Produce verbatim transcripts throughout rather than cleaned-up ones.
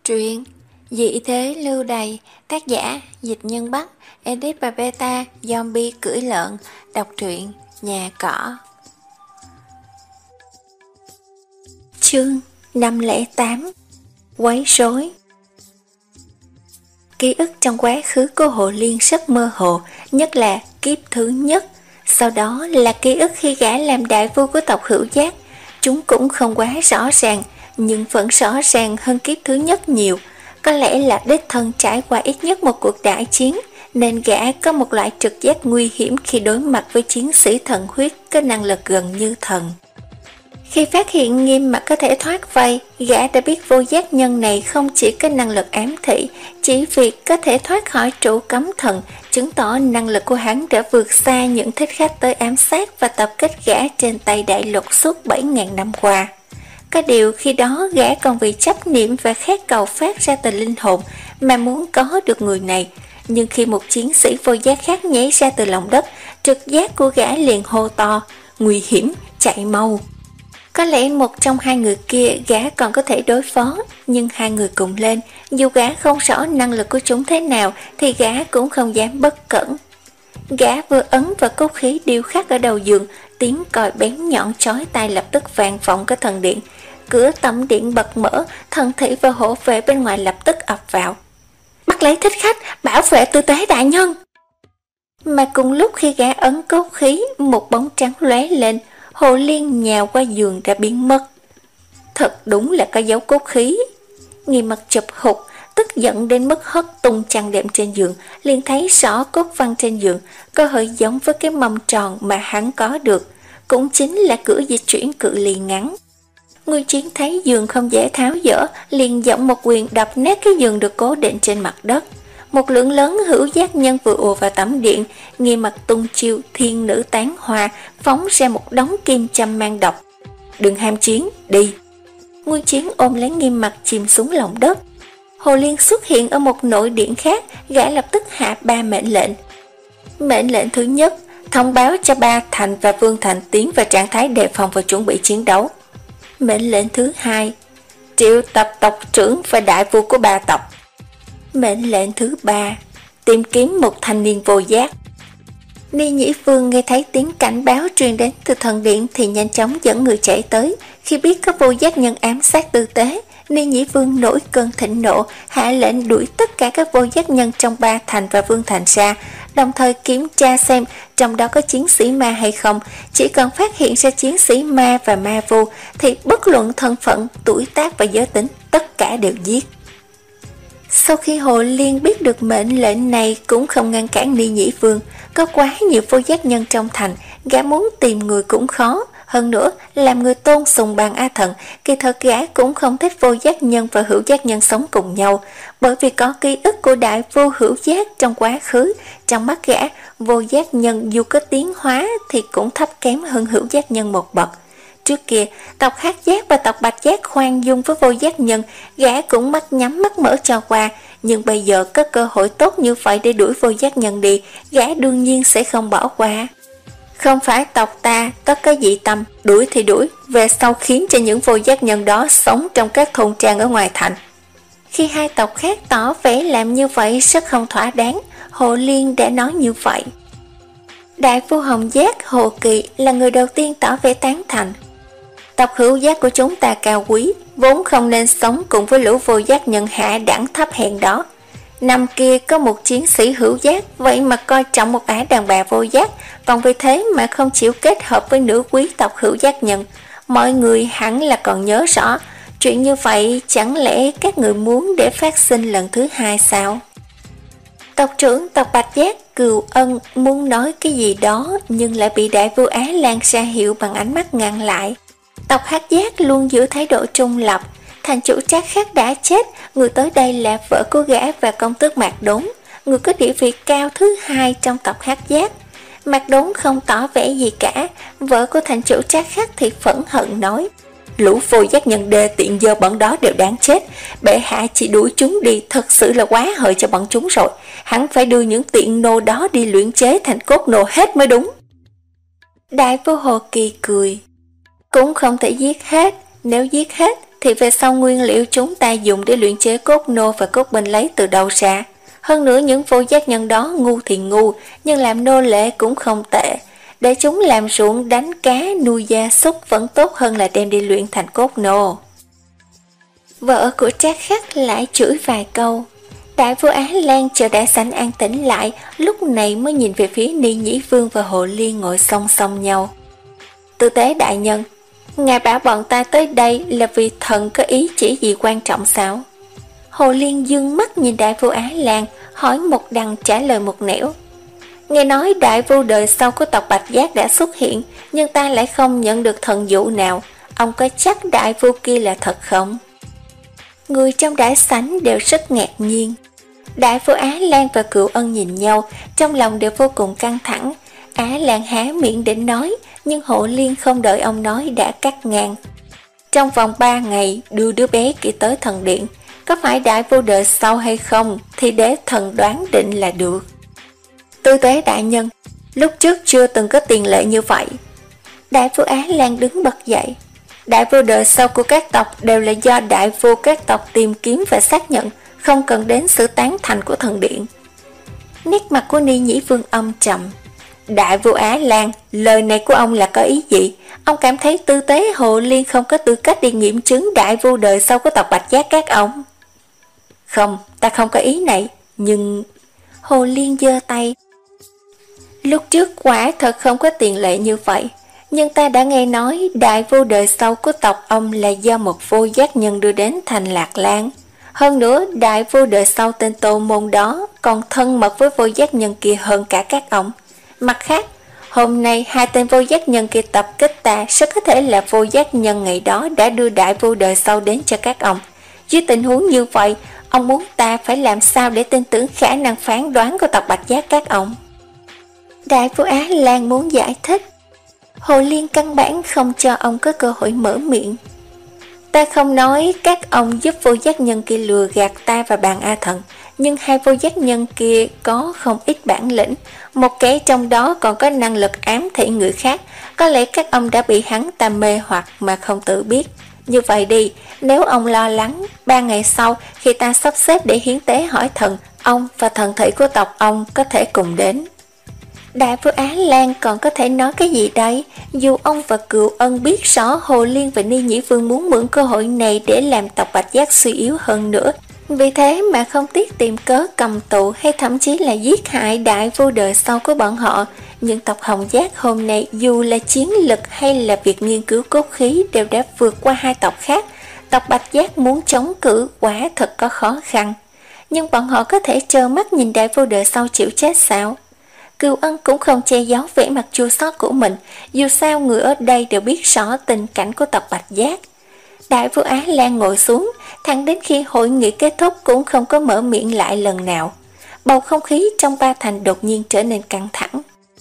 Truyện Dị thế lưu đày, tác giả Dịch Nhân Bắc, edit và beta Zombie cưỡi lợn. Đọc truyện Nhà Cỏ. Chương năm không tám. Quấy rối. Ký ức trong quá khứ của Hồ Liên rất mơ hồ, nhất là kiếp thứ nhất. Sau đó là ký ức khi gã làm đại vua của tộc Hữu Giác. Chúng cũng không quá rõ ràng, nhưng vẫn rõ ràng hơn kiếp thứ nhất nhiều. Có lẽ là đích thân trải qua ít nhất một cuộc đại chiến, nên gã có một loại trực giác nguy hiểm khi đối mặt với chiến sĩ thần huyết có năng lực gần như thần. Khi phát hiện Nghiêm Mặc có thể thoát vây, gã đã biết vô giác nhân này không chỉ có năng lực ám thị, chỉ việc có thể thoát khỏi trụ cấm thần, chứng tỏ năng lực của hắn đã vượt xa những thích khách tới ám sát và tập kích gã trên tay đại lục suốt bảy nghìn năm qua. Có điều khi đó gã còn vì chấp niệm và khát cầu phát ra từ linh hồn mà muốn có được người này. Nhưng khi một chiến sĩ vô giác khác nhảy ra từ lòng đất, trực giác của gã liền hô to: nguy hiểm, chạy mau. Có lẽ một trong hai người kia gã còn có thể đối phó, nhưng hai người cùng lên, dù gã không rõ năng lực của chúng thế nào thì gã cũng không dám bất cẩn. Gã vừa ấn vào cốt khí điêu khắc ở đầu giường, tiếng còi bén nhọn chói tai lập tức vang vọng cái thần điện. Cửa tẩm điện bật mở, thần thị và hộ vệ bên ngoài lập tức ập vào. Bắt lấy thích khách, bảo vệ tư tế đại nhân. Mà cùng lúc khi gã ấn cốt khí, một bóng trắng lóe lên, Hồ Liên nhào qua giường đã biến mất. Thật đúng là có dấu cốt khí. Nghiêm Mặc chụp hụt, tức giận đến mức hất tung chăn đệm trên giường, liền thấy rõ cốt văn trên giường có hơi giống với cái mâm tròn mà hắn có được, cũng chính là cửa dịch chuyển cự ly ngắn. Người chiến thấy giường không dễ tháo dỡ, liền giọng một quyền đập nát cái giường được cố định trên mặt đất. Một lượng lớn hữu giác nhân vừa ùa vào tẩm điện, Nghiêm Mặc tung chiêu thiên nữ tán hoa, phóng ra một đống kim châm mang độc. Đừng ham chiến, đi. Nguyên chiến ôm lấy Nghiêm Mặc chìm xuống lòng đất. Hồ Liên xuất hiện ở một nội điện khác, gã lập tức hạ ba mệnh lệnh. Mệnh lệnh thứ nhất, thông báo cho Ba Thành và Vương Thành tiến vào trạng thái đề phòng và chuẩn bị chiến đấu. Mệnh lệnh thứ hai, triệu tập tộc trưởng và đại vua của ba tộc. Mệnh lệnh thứ ba, tìm kiếm một thanh niên vô giác. Ni Nhĩ Vương nghe thấy tiếng cảnh báo truyền đến từ thần điện thì nhanh chóng dẫn người chạy tới. Khi biết có vô giác nhân ám sát tư tế, Ni Nhĩ Vương nổi cơn thịnh nộ, hạ lệnh đuổi tất cả các vô giác nhân trong Ba Thành và Vương Thành ra, đồng thời kiểm tra xem trong đó có chiến sĩ ma hay không. Chỉ cần phát hiện ra chiến sĩ ma và ma vô thì bất luận thân phận, tuổi tác và giới tính, tất cả đều giết. Sau khi Hồ Liên biết được mệnh lệnh này cũng không ngăn cản Ni Nhĩ Vương. Có quá nhiều vô giác nhân trong thành, gã muốn tìm người cũng khó. Hơn nữa, làm người tôn sùng bằng A Thần, kỳ thật gã cũng không thích vô giác nhân và hữu giác nhân sống cùng nhau. Bởi vì có ký ức của đại vô hữu giác trong quá khứ, trong mắt gã, vô giác nhân dù có tiến hóa thì cũng thấp kém hơn hữu giác nhân một bậc. Trước kia, tộc Hắc Giác và tộc Bạch Giác khoan dung với vô giác nhân, gã cũng mắt nhắm mắt mở cho qua. Nhưng bây giờ có cơ hội tốt như vậy để đuổi vô giác nhân đi, gã đương nhiên sẽ không bỏ qua. Không phải tộc ta tất có dị tâm, đuổi thì đuổi, về sau khiến cho những vô giác nhân đó sống trong các thôn trang ở ngoài thành. Khi hai tộc khác tỏ vẻ làm như vậy rất không thỏa đáng, Hồ Liên đã nói như vậy. Đại vua Hồng Giác Hồ Kỳ là người đầu tiên tỏ vẻ tán thành. Tộc hữu giác của chúng ta cao quý, vốn không nên sống cùng với lũ vô giác nhân hạ đẳng thấp hèn đó. Năm kia có một chiến sĩ hữu giác, vậy mà coi trọng một ả đàn bà vô giác, còn vì thế mà không chịu kết hợp với nữ quý tộc hữu giác nhân. Mọi người hẳn là còn nhớ rõ. Chuyện như vậy chẳng lẽ các người muốn để phát sinh lần thứ hai sao? Tộc trưởng tộc Bạch Giác Cừu Ân muốn nói cái gì đó, nhưng lại bị đại vua Á Lan ra hiệu bằng ánh mắt ngăn lại. Tộc Hắc Giác luôn giữ thái độ trung lập. Thành chủ Trác Khắc đã chết, người tới đây là vợ của gã và công tước Mạc Đốn, người có địa vị cao thứ hai trong tộc Hắc Giác. Mạc Đốn không tỏ vẻ gì cả. Vợ của thành chủ Trác Khắc thì phẫn hận nói: lũ vô giác nhân đê tiện dơ bẩn đó đều đáng chết. Bệ hạ chỉ đuổi chúng đi thật sự là quá hời cho bọn chúng rồi. Hắn phải đưa những tiện nô đó đi luyện chế thành cốt nô hết mới đúng. Đại vua Hồ Kỳ cười: cũng không thể giết hết. Nếu giết hết thì về sau nguyên liệu chúng ta dùng để luyện chế cốt nô và cốt binh lấy từ đâu ra? Hơn nữa những vô giác nhân đó ngu thì ngu, nhưng làm nô lệ cũng không tệ. Để chúng làm ruộng đánh cá nuôi gia súc vẫn tốt hơn là đem đi luyện thành cốt nô. Vợ của Trác Khắc lại chửi vài câu. Đại vua Á Lan chờ đại sảnh an tĩnh lại, lúc này mới nhìn về phía Ni Nhĩ Vương và Hồ Liên ngồi song song nhau. Tư tế đại nhân, ngài bảo bọn ta tới đây là vì thần có ý chỉ gì quan trọng sao? Hồ Liên dương mắt nhìn đại vua Á Lan, hỏi một đằng trả lời một nẻo. Nghe nói đại vua đời sau của tộc Bạch Giác đã xuất hiện, nhưng ta lại không nhận được thần dụ nào. Ông có chắc đại vua kia là thật không? Người trong đại sảnh đều rất ngạc nhiên. Đại vua Á Lan và Cựu Ân nhìn nhau, trong lòng đều vô cùng căng thẳng. Á Lan há miệng định nói, nhưng Hồ Liên không đợi ông nói đã cắt ngang. Trong vòng ba ngày đưa đứa bé kia tới thần điện, có phải đại vua đời sau hay không thì để thần đoán định là được. Tư tế đại nhân, lúc trước chưa từng có tiền lệ như vậy. Đại vua Á Lan đứng bật dậy. Đại vua đời sau của các tộc đều là do đại vua các tộc tìm kiếm và xác nhận, không cần đến sự tán thành của thần điện. Nét mặt của Ni Nhĩ Vương âm trầm. Đại vua Á Lan, lời này của ông là có ý gì? Ông cảm thấy tư tế Hồ Liên không có tư cách đi nghiệm chứng đại vua đời sau của tộc Bạch Giác các ông? Không, ta không có ý này, nhưng... Hồ Liên giơ tay. Lúc trước quả thật không có tiền lệ như vậy, nhưng ta đã nghe nói đại vua đời sau của tộc ông là do một vô giác nhân đưa đến thành Lạc Lan. Hơn nữa, đại vua đời sau tên Tô Môn đó còn thân mật với vô giác nhân kia hơn cả các ông. Mặt khác, hôm nay hai tên vô giác nhân kia tập kích ta, rất có thể là vô giác nhân ngày đó đã đưa đại vua đời sau đến cho các ông. Dưới tình huống như vậy, ông muốn ta phải làm sao để tin tưởng khả năng phán đoán của tộc Bạch Giác các ông? Đại vua Á Lan muốn giải thích. Hồ Liên căn bản không cho ông có cơ hội mở miệng. Ta không nói các ông giúp vô giác nhân kia lừa gạt ta và bàn A Thần, nhưng hai vô giác nhân kia có không ít bản lĩnh, một kẻ trong đó còn có năng lực ám thị người khác, có lẽ các ông đã bị hắn ta mê hoặc mà không tự biết. Như vậy đi, nếu ông lo lắng, ba ngày sau khi ta sắp xếp để hiến tế hỏi thần, ông và thần thể của tộc ông có thể cùng đến. Đại vua Á Lan còn có thể nói cái gì đây? Dù ông và Cựu Ân biết rõ Hồ Liên và Ni Nhĩ Vương muốn mượn cơ hội này để làm tộc Bạch Giác suy yếu hơn nữa, vì thế mà không tiếc tìm cớ cầm tù hay thậm chí là giết hại đại vua đời sau của bọn họ. Nhưng tộc Hồng Giác hôm nay dù là chiến lực hay là việc nghiên cứu cốt khí đều đã vượt qua hai tộc khác. Tộc Bạch Giác muốn chống cự quả thật có khó khăn. Nhưng bọn họ có thể trơ mắt nhìn đại vua đời sau chịu chết sao? Cựu Ân cũng không che giấu vẻ mặt chua xót của mình, dù sao người ở đây đều biết rõ tình cảnh của tộc Bạch Giác. Đại vua Á Lan ngồi xuống, thẳng đến khi hội nghị kết thúc cũng không có mở miệng lại lần nào. Bầu không khí trong ba thành đột nhiên trở nên căng thẳng.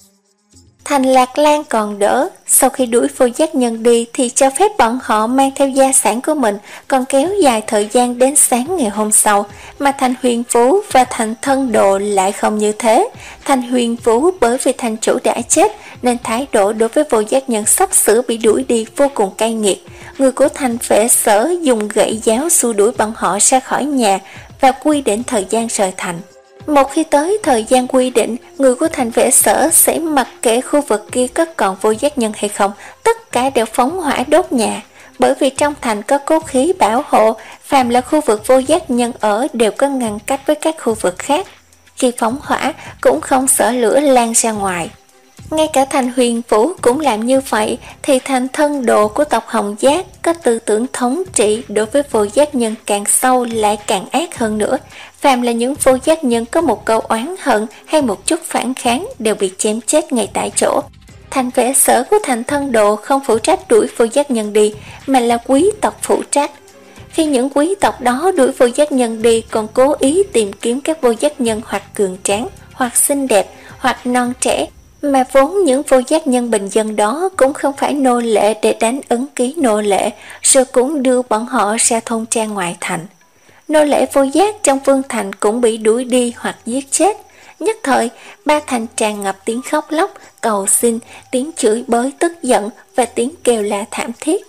Thành Lạc Lan còn đỡ, sau khi đuổi vô giác nhân đi thì cho phép bọn họ mang theo gia sản của mình, còn kéo dài thời gian đến sáng ngày hôm sau, mà thành Huyền Phú và thành Thân Đồ lại không như thế. Thành Huyền Phú bởi vì thành chủ đã chết nên thái độ đối với vô giác nhân sắp sửa bị đuổi đi vô cùng cay nghiệt. Người của thành Vệ Sở dùng gậy giáo xua đuổi bọn họ ra khỏi nhà và quy định thời gian rời thành. Một khi tới thời gian quy định, người của thành Vệ Sở sẽ mặc kệ khu vực kia có còn vô giác nhân hay không, tất cả đều phóng hỏa đốt nhà. Bởi vì trong thành có cốt khí bảo hộ, phàm là khu vực vô giác nhân ở đều có ngăn cách với các khu vực khác. Khi phóng hỏa cũng không sợ lửa lan ra ngoài. Ngay cả thành Huyền Phủ cũng làm như vậy, thì thành Thân Đồ của tộc Hồng Giác có tư tưởng thống trị đối với vô giác nhân càng sâu lại càng ác hơn nữa. Phàm là những vô giác nhân có một câu oán hận hay một chút phản kháng đều bị chém chết ngay tại chỗ. Thành Vệ Sở của thành Thân Đồ không phụ trách đuổi vô giác nhân đi, mà là quý tộc phụ trách. Khi những quý tộc đó đuổi vô giác nhân đi còn cố ý tìm kiếm các vô giác nhân hoặc cường tráng, hoặc xinh đẹp, hoặc non trẻ, mà vốn những vô giác nhân bình dân đó cũng không phải nô lệ để đánh ấn ký nô lệ, rồi cũng đưa bọn họ ra thôn trang ngoại thành. Nô lệ vô giác trong vương thành cũng bị đuổi đi hoặc giết chết. Nhất thời, ba thành tràn ngập tiếng khóc lóc, cầu xin, tiếng chửi bới tức giận và tiếng kêu la thảm thiết.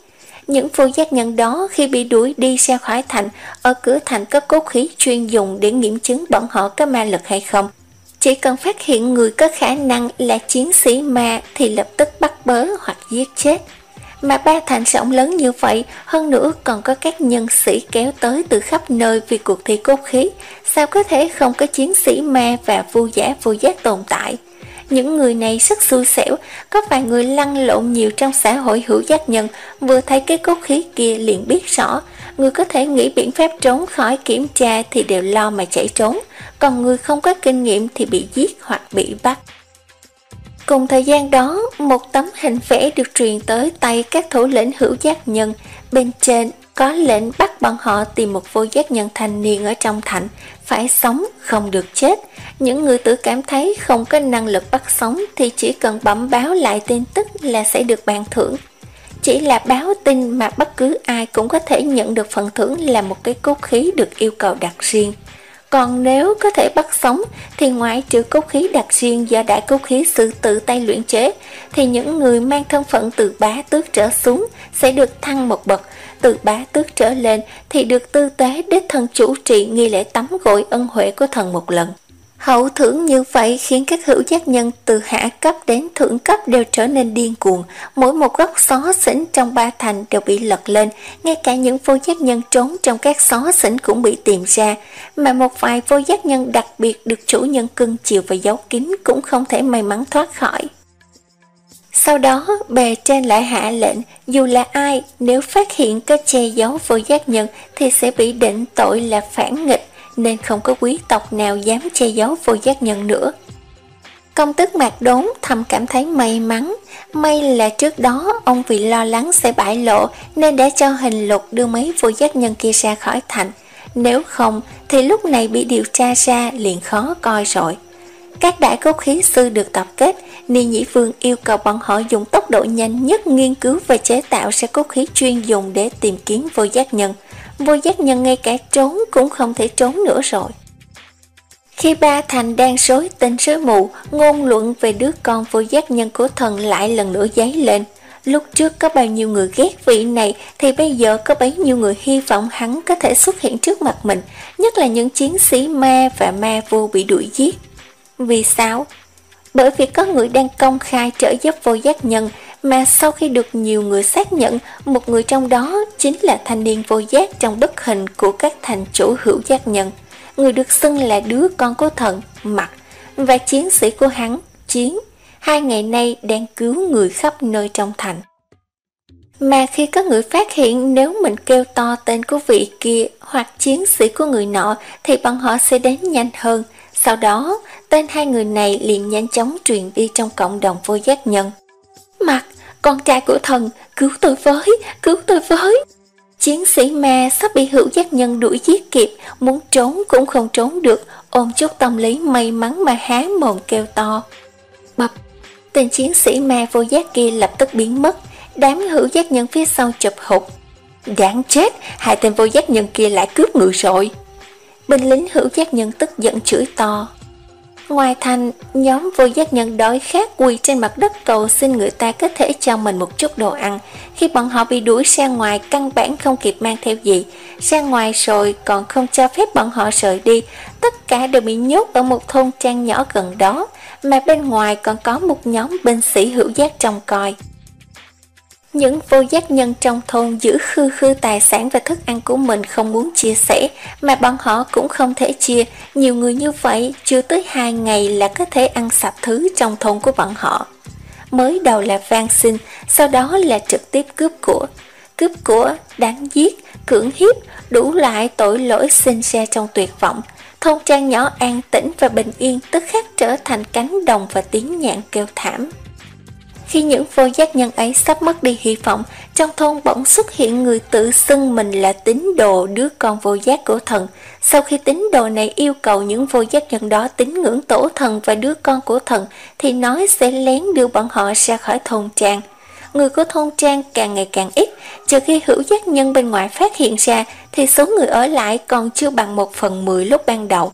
Những vô giác nhân đó khi bị đuổi đi ra khỏi thành, ở cửa thành có cốt khí chuyên dùng để nghiệm chứng bọn họ có ma lực hay không. Chỉ cần phát hiện người có khả năng là chiến sĩ ma thì lập tức bắt bớ hoặc giết chết. Mà ba thành rộng lớn như vậy, hơn nữa còn có các nhân sĩ kéo tới từ khắp nơi vì cuộc thi cốt khí, sao có thể không có chiến sĩ ma và vô giả vô giác tồn tại. Những người này rất xui xẻo, có vài người lăn lộn nhiều trong xã hội hữu giác nhân, vừa thấy cái cốt khí kia liền biết rõ, người có thể nghĩ biện pháp trốn khỏi kiểm tra thì đều lo mà chạy trốn, còn người không có kinh nghiệm thì bị giết hoặc bị bắt. Cùng thời gian đó, một tấm hình vẽ được truyền tới tay các thủ lĩnh hữu giác nhân, bên trên có lệnh bắt bọn họ tìm một vô giác nhân thanh niên ở trong thành, phải sống, không được chết. Những người tự cảm thấy không có năng lực bắt sống thì chỉ cần bẩm báo lại tin tức là sẽ được ban thưởng. Chỉ là báo tin mà bất cứ ai cũng có thể nhận được phần thưởng là một cái cốt khí được yêu cầu đặt riêng. Còn nếu có thể bắt sống thì ngoại trừ cốt khí đặc riêng do đại cốt khí sư tự tay luyện chế, thì những người mang thân phận từ bá tước trở xuống sẽ được thăng một bậc, từ bá tước trở lên thì được tư tế đích thân chủ trì nghi lễ tắm gội ân huệ của thần một lần. Hậu thưởng như vậy khiến các hữu giác nhân từ hạ cấp đến thượng cấp đều trở nên điên cuồng, mỗi một góc xó xỉnh trong ba thành đều bị lật lên, ngay cả những vô giác nhân trốn trong các xó xỉnh cũng bị tìm ra, mà một vài vô giác nhân đặc biệt được chủ nhân cưng chiều và giấu kín cũng không thể may mắn thoát khỏi. Sau đó, bề trên lại hạ lệnh, dù là ai, nếu phát hiện có che giấu vô giác nhân thì sẽ bị định tội là phản nghịch, nên không có quý tộc nào dám che giấu vô giác nhân nữa. Công tước Mạc Đốn thầm cảm thấy may mắn, may là trước đó ông vì lo lắng sẽ bại lộ nên đã cho hình lục đưa mấy vô giác nhân kia ra khỏi thành, nếu không thì lúc này bị điều tra ra liền khó coi rồi. Các đại cốt khí sư được tập kết, Ni Nhĩ Vương yêu cầu bọn họ dùng tốc độ nhanh nhất nghiên cứu và chế tạo ra cốt khí chuyên dùng để tìm kiếm vô giác nhân. Vô giác nhân ngay cả trốn cũng không thể trốn nữa rồi. Khi ba thành đang rối tinh rối mù, ngôn luận về đứa con vô giác nhân của thần lại lần nữa dấy lên. Lúc trước có bao nhiêu người ghét vị này thì bây giờ có bấy nhiêu người hy vọng hắn có thể xuất hiện trước mặt mình, nhất là những chiến sĩ ma và ma vô bị đuổi giết. Vì sao? Bởi vì có người đang công khai trợ giúp vô giác nhân, mà sau khi được nhiều người xác nhận, một người trong đó chính là thanh niên vô giác trong bức hình của các thành chủ hữu giác nhân, người được xưng là đứa con của thần, Mặt, và chiến sĩ của hắn, Chiến, hai ngày nay đang cứu người khắp nơi trong thành. Mà khi có người phát hiện nếu mình kêu to tên của vị kia hoặc chiến sĩ của người nọ thì bọn họ sẽ đến nhanh hơn. Sau đó, tên hai người này liền nhanh chóng truyền đi trong cộng đồng vô giác nhân. Mặt, con trai của thần, cứu tôi với, cứu tôi với. Chiến sĩ ma sắp bị hữu giác nhân đuổi giết kịp, muốn trốn cũng không trốn được, ôm chút tâm lý may mắn mà há mồm kêu to. Bập, tên chiến sĩ ma vô giác kia lập tức biến mất, đám hữu giác nhân phía sau chụp hụt. Đáng chết, hai tên vô giác nhân kia lại cướp người rồi. Binh lính hữu giác nhân tức giận chửi to. Ngoài thành, nhóm vô giác nhân đói khát quỳ trên mặt đất cầu xin người ta có thể cho mình một chút đồ ăn. Khi bọn họ bị đuổi ra ngoài căn bản không kịp mang theo gì, ra ngoài rồi còn không cho phép bọn họ rời đi, tất cả đều bị nhốt ở một thôn trang nhỏ gần đó, mà bên ngoài còn có một nhóm binh sĩ hữu giác trông coi. Những vô giác nhân trong thôn giữ khư khư tài sản và thức ăn của mình không muốn chia sẻ, mà bọn họ cũng không thể chia. Nhiều người như vậy, chưa tới hai ngày là có thể ăn sạch thứ trong thôn của bọn họ. Mới đầu là van xin, sau đó là trực tiếp cướp của. Cướp của, đánh giết, cưỡng hiếp, đủ loại tội lỗi sinh ra trong tuyệt vọng. Thôn trang nhỏ an tĩnh và bình yên tức khắc trở thành cánh đồng và tiếng nhạn kêu thảm. Khi những vô giác nhân ấy sắp mất đi hy vọng, trong thôn bỗng xuất hiện người tự xưng mình là tín đồ đứa con vô giác của thần. Sau khi tín đồ này yêu cầu những vô giác nhân đó tín ngưỡng tổ thần và đứa con của thần, thì nói sẽ lén đưa bọn họ ra khỏi thôn trang. Người của thôn trang càng ngày càng ít, trừ khi hữu giác nhân bên ngoài phát hiện ra, thì số người ở lại còn chưa bằng một phần mười lúc ban đầu.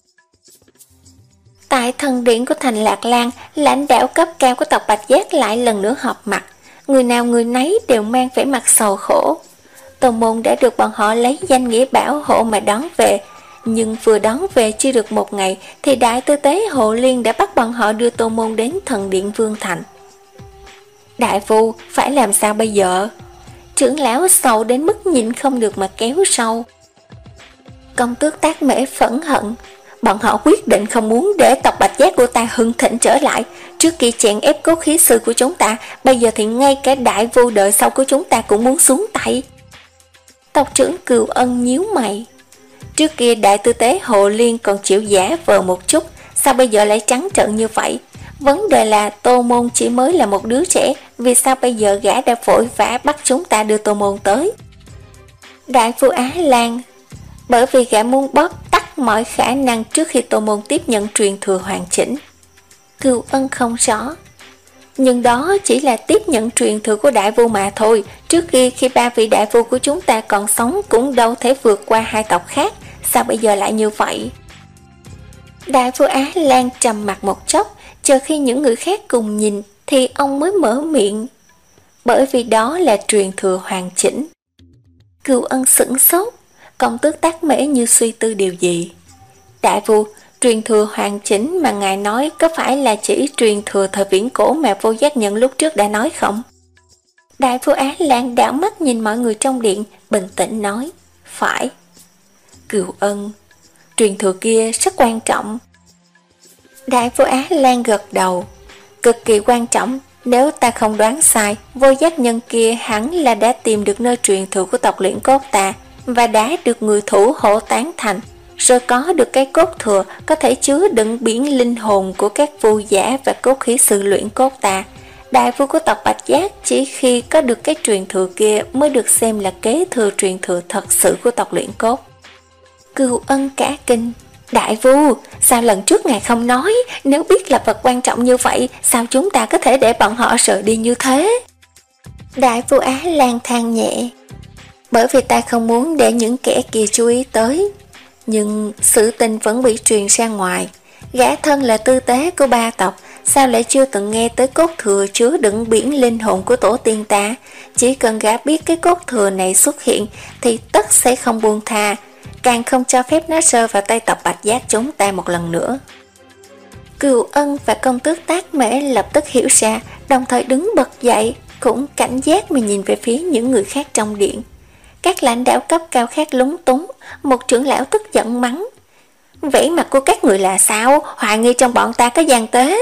Tại thần điện của thành Lạc Lan, lãnh đạo cấp cao của tộc Bạch Giác lại lần nữa họp mặt. Người nào người nấy đều mang vẻ mặt sầu khổ. Tô Môn đã được bọn họ lấy danh nghĩa bảo hộ mà đón về. Nhưng vừa đón về chưa được một ngày thì Đại Tư Tế Hồ Liên đã bắt bọn họ đưa Tô Môn đến thần điện Vương Thành. Đại phu, phải làm sao bây giờ? Trưởng lão sầu đến mức nhìn không được mà kéo sâu. Công tước Tác Mễ phẫn hận. Bọn họ quyết định không muốn để tộc Bạch Giác của ta hưng thịnh trở lại. Trước kia chèn ép cốt khí sư của chúng ta, bây giờ thì ngay cả đại vu đời sau của chúng ta cũng muốn xuống tay. Tộc trưởng Cừu Ân nhíu mày. Trước kia Đại Tư Tế Hồ Liên còn chịu giả vờ một chút, sao bây giờ lại trắng trợn như vậy? Vấn đề là Tô Môn chỉ mới là một đứa trẻ, vì sao bây giờ gã đã vội vã bắt chúng ta đưa Tô Môn tới? Đại phu Á Lan, bởi vì gã muốn bóp tắt mọi khả năng trước khi Tô Môn tiếp nhận truyền thừa hoàn chỉnh. Cừu Ân không rõ. Nhưng đó chỉ là tiếp nhận truyền thừa của đại vu mà thôi. Trước kia khi ba vị đại vu của chúng ta còn sống cũng đâu thể vượt qua hai tộc khác. Sao bây giờ lại như vậy? Đại vu Á Lan trầm mặt một chốc, chờ khi những người khác cùng nhìn thì ông mới mở miệng. Bởi vì đó là truyền thừa hoàn chỉnh. Cừu Ân sửng sốt, công tước Tác Mễ như suy tư điều gì. Đại vu, truyền thừa hoàn chỉnh mà ngài nói có phải là chỉ truyền thừa thời viễn cổ mà Vô Giác Nhân lúc trước đã nói không? Đại phu Á Lan đảo mắt nhìn mọi người trong điện, bình tĩnh nói, phải. Cừu Ân, truyền thừa kia rất quan trọng. Đại phu Á Lan gật đầu, cực kỳ quan trọng. Nếu ta không đoán sai, Vô Giác Nhân kia hẳn là đã tìm được nơi truyền thừa của tộc luyện cốt ta và đã được người thủ hộ tán thành, rồi có được cái cốt thừa có thể chứa đựng biển linh hồn của các vu giả và cốt khí sư luyện cốt ta. Đại vu của tộc Bạch Giác chỉ khi có được cái truyền thừa kia mới được xem là kế thừa truyền thừa thật sự của tộc luyện cốt. Cừu Ân cả kinh. Đại vu, sao lần trước ngài không nói? Nếu biết là vật quan trọng như vậy, sao chúng ta có thể để bọn họ rời đi như thế? Đại vu Á Lan than nhẹ. Bởi vì ta không muốn để những kẻ kia chú ý tới. Nhưng sự tình vẫn bị truyền ra ngoài. Gã thân là tư tế của ba tộc, sao lại chưa từng nghe tới cốt thừa chứa đựng biển linh hồn của tổ tiên ta? Chỉ cần gã biết cái cốt thừa này xuất hiện thì tất sẽ không buông tha, càng không cho phép nó rơi vào tay tộc Bạch Giác chúng ta một lần nữa. Cừu Ân và công tước Tác Mễ lập tức hiểu ra, đồng thời đứng bật dậy, cũng cảnh giác mà nhìn về phía những người khác trong điện. Các lãnh đạo cấp cao khác lúng túng, một trưởng lão tức giận mắng. Vẻ mặt của các người là sao? Hoài nghi trong bọn ta có gian tế.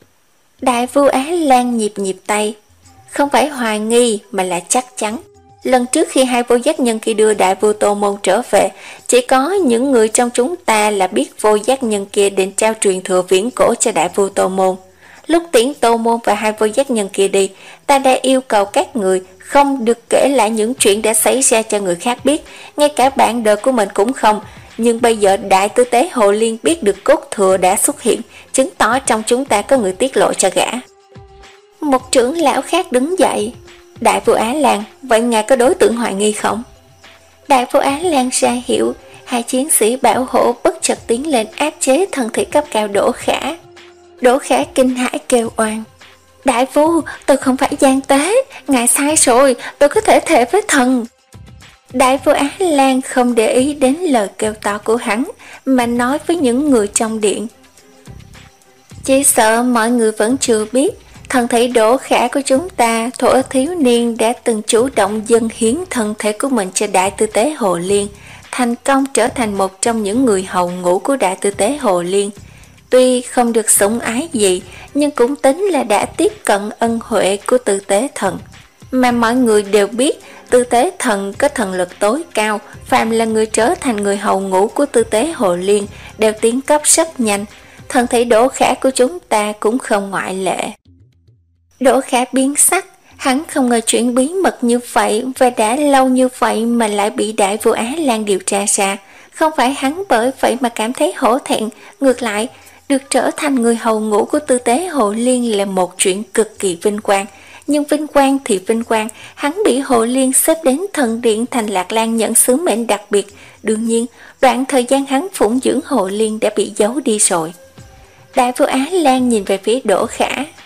Đại vu Á Lan nhịp nhịp tay. Không phải hoài nghi mà là chắc chắn. Lần trước khi hai Vô Giác Nhân kia đưa đại vu Tô Môn trở về, chỉ có những người trong chúng ta là biết Vô Giác Nhân kia định trao truyền thừa viễn cổ cho đại vu Tô Môn. Lúc tiễn Tô Môn và hai Vô Giác Nhân kia đi, ta đã yêu cầu các người không được kể lại những chuyện đã xảy ra cho người khác biết, ngay cả bạn đời của mình cũng không. Nhưng bây giờ Đại Tư Tế Hồ Liên biết được cốt thừa đã xuất hiện, chứng tỏ trong chúng ta có người tiết lộ cho gã. Một trưởng lão khác đứng dậy. Đại vu Á Lan, vậy ngài có đối tượng hoài nghi không? Đại vu Á Lan ra hiệu, hai chiến sĩ bảo hộ bất chợt tiến lên áp chế thần thị cấp cao Đỗ Khả. Đỗ Khả kinh hãi kêu oan. Đại vu, tôi không phải gian tế, ngài sai rồi, tôi có thể thề với thần. Đại vu Á Lan không để ý đến lời kêu to của hắn, mà nói với những người trong điện. Chỉ sợ mọi người vẫn chưa biết, thần thể Đỗ Khả của chúng ta, thuở thiếu niên đã từng chủ động dâng hiến thân thể của mình cho Đại Tư Tế Hồ Liên, thành công trở thành một trong những người hầu ngũ của Đại Tư Tế Hồ Liên. Tuy không được sủng ái gì, nhưng cũng tính là đã tiếp cận ân huệ của Tư Tế Thần. Mà mọi người đều biết, Tư Tế Thần có thần lực tối cao, phàm là người trở thành người hầu ngũ của Tư Tế Hồ Liên đều tiến cấp rất nhanh. Thần thể Đỗ Khả của chúng ta cũng không ngoại lệ. Đỗ Khả biến sắc, hắn không ngờ chuyện bí mật như vậy và đã lâu như vậy mà lại bị Đại vu Á Lan điều tra ra. Không phải hắn bởi vậy mà cảm thấy hổ thẹn, ngược lại, được trở thành người hầu ngũ của Tư Tế Hồ Liên là một chuyện cực kỳ vinh quang. Nhưng vinh quang thì vinh quang, hắn bị Hồ Liên xếp đến thần điện thành Lạc Lan nhận sứ mệnh đặc biệt. Đương nhiên, đoạn thời gian hắn phụng dưỡng Hồ Liên đã bị giấu đi rồi. Đại vu Á Lan nhìn về phía Đỗ Khả.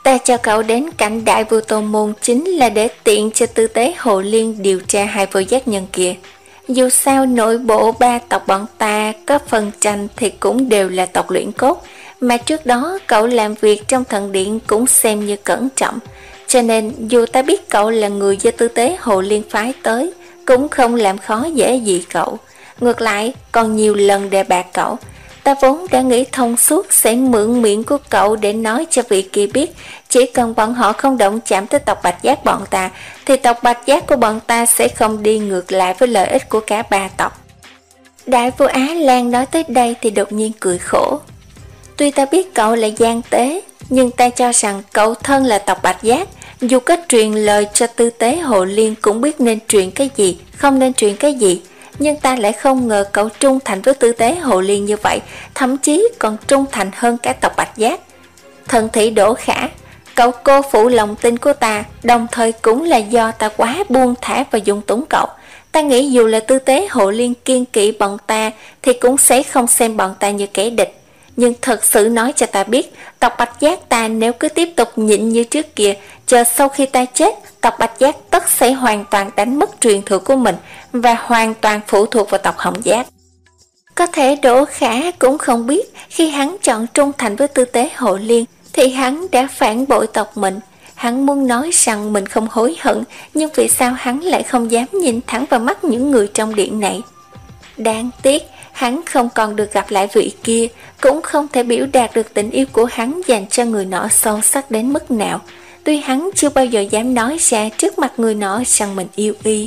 Ta cho cậu đến cạnh Đại Vua Tô Môn chính là để tiện cho tư tế Hồ Liên điều tra hai vô giác nhân kia. Dù sao nội bộ ba tộc bọn ta có phần tranh thì cũng đều là tộc luyện cốt, mà trước đó cậu làm việc trong thần điện cũng xem như cẩn trọng, cho nên dù ta biết cậu là người do tư tế Hồ Liên phái tới, cũng không làm khó dễ gì cậu. Ngược lại còn nhiều lần đề bạt cậu. Ta vốn đã nghĩ thông suốt sẽ mượn miệng của cậu để nói cho vị kia biết, chỉ cần bọn họ không động chạm tới tộc Bạch Giác bọn ta, thì tộc Bạch Giác của bọn ta sẽ không đi ngược lại với lợi ích của cả ba tộc. Đại vua Á Lan nói tới đây thì đột nhiên cười khổ. Tuy ta biết cậu là gian tế, nhưng ta cho rằng cậu thân là tộc Bạch Giác, dù có truyền lời cho tư tế Hồ Liên cũng biết nên truyền cái gì, không nên truyền cái gì. Nhưng ta lại không ngờ cậu trung thành với tư tế Hồ Liên như vậy, thậm chí còn trung thành hơn cả tộc Bạch Giác. Thần thị Đỗ Khả, cậu cô phụ lòng tin của ta, đồng thời cũng là do ta quá buông thả và dung túng cậu. Ta nghĩ dù là tư tế Hồ Liên kiên kỵ bọn ta thì cũng sẽ không xem bọn ta như kẻ địch. Nhưng thật sự nói cho ta biết, tộc Bạch Giác ta nếu cứ tiếp tục nhịn như trước kia, chờ sau khi ta chết, tộc Bạch Giác tất sẽ hoàn toàn đánh mất truyền thừa của mình và hoàn toàn phụ thuộc vào tộc Hồng Giác. Có thể Đỗ Khả cũng không biết khi hắn chọn trung thành với tư tế Hồ Liên thì hắn đã phản bội tộc mình. Hắn muốn nói rằng mình không hối hận, nhưng vì sao hắn lại không dám nhìn thẳng vào mắt những người trong điện này? Đáng tiếc, hắn không còn được gặp lại vị kia, cũng không thể biểu đạt được tình yêu của hắn dành cho người nọ sâu sắc đến mức nào. Tuy hắn chưa bao giờ dám nói ra trước mặt người nọ rằng mình yêu y.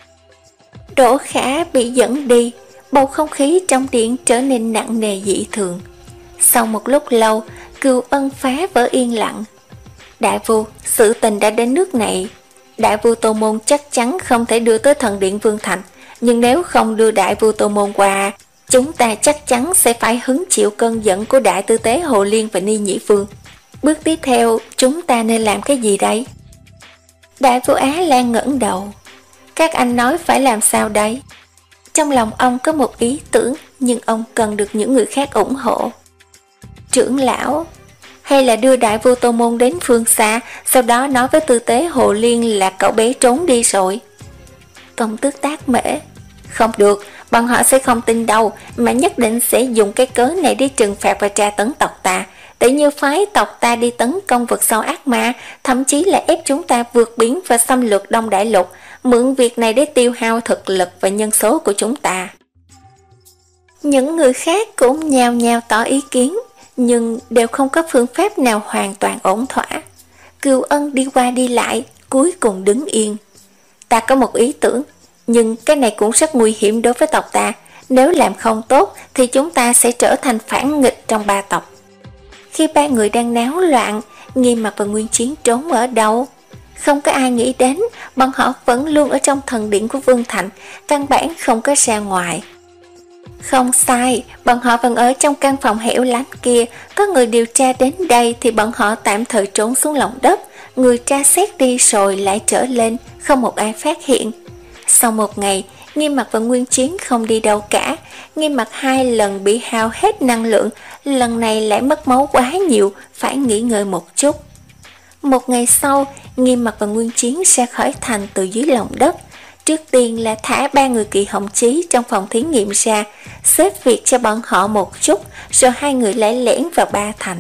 Đỗ Khả bị dẫn đi, bầu không khí trong điện trở nên nặng nề dị thường. Sau một lúc lâu, Cừu Ân phá vỡ yên lặng. Đại vua, sự tình đã đến nước này. Đại vua Tô Môn chắc chắn không thể đưa tới thần điện Vương Thành, nhưng nếu không đưa đại vua Tô Môn qua, chúng ta chắc chắn sẽ phải hứng chịu cơn giận của đại tư tế Hồ Liên và Ni Nhĩ Vương. Bước tiếp theo, chúng ta nên làm cái gì đây? Đại vua Á Lan ngẩng đầu. Các anh nói phải làm sao đây? Trong lòng ông có một ý tưởng, nhưng ông cần được những người khác ủng hộ. Trưởng lão, hay là đưa đại vua Tô Môn đến phương xa, sau đó nói với tư tế Hồ Liên là cậu bé trốn đi rồi. Công tước Tác Mễ, không được, bọn họ sẽ không tin đâu, mà nhất định sẽ dùng cái cớ này đi trừng phạt và tra tấn tộc ta. Tự như phái tộc ta đi tấn công vực sâu ác ma, thậm chí là ép chúng ta vượt biển và xâm lược Đông Đại Lục, mượn việc này để tiêu hao thực lực và nhân số của chúng ta. Những người khác cũng nhao nhao tỏ ý kiến, nhưng đều không có phương pháp nào hoàn toàn ổn thỏa. Cừu Ân đi qua đi lại, cuối cùng đứng yên. Ta có một ý tưởng, nhưng cái này cũng rất nguy hiểm đối với tộc ta. Nếu làm không tốt thì chúng ta sẽ trở thành phản nghịch trong ba tộc. Khi ba người đang náo loạn, Nghiêm Mặc và Nguyên Chiến trốn ở đâu? Không có ai nghĩ đến, bọn họ vẫn luôn ở trong thần điện của Vương Thành, căn bản không có ra ngoài. Không sai, bọn họ vẫn ở trong căn phòng hẻo lánh kia. Có người điều tra đến đây thì bọn họ tạm thời trốn xuống lòng đất. Người tra xét đi rồi lại trở lên, không một ai phát hiện. Sau một ngày, Nghiêm Mặc và Nguyên Chiến không đi đâu cả. Nghiêm Mặc hai lần bị hao hết năng lượng, lần này lại mất máu quá nhiều, phải nghỉ ngơi một chút. Một ngày sau, Nghiêm Mặc và Nguyên Chiến ra khỏi thành từ dưới lòng đất. Trước tiên là thả ba người Kỳ Hồng Chí trong phòng thí nghiệm ra, xếp việc cho bọn họ một chút, rồi hai người lại lẻn vào Ba Thành.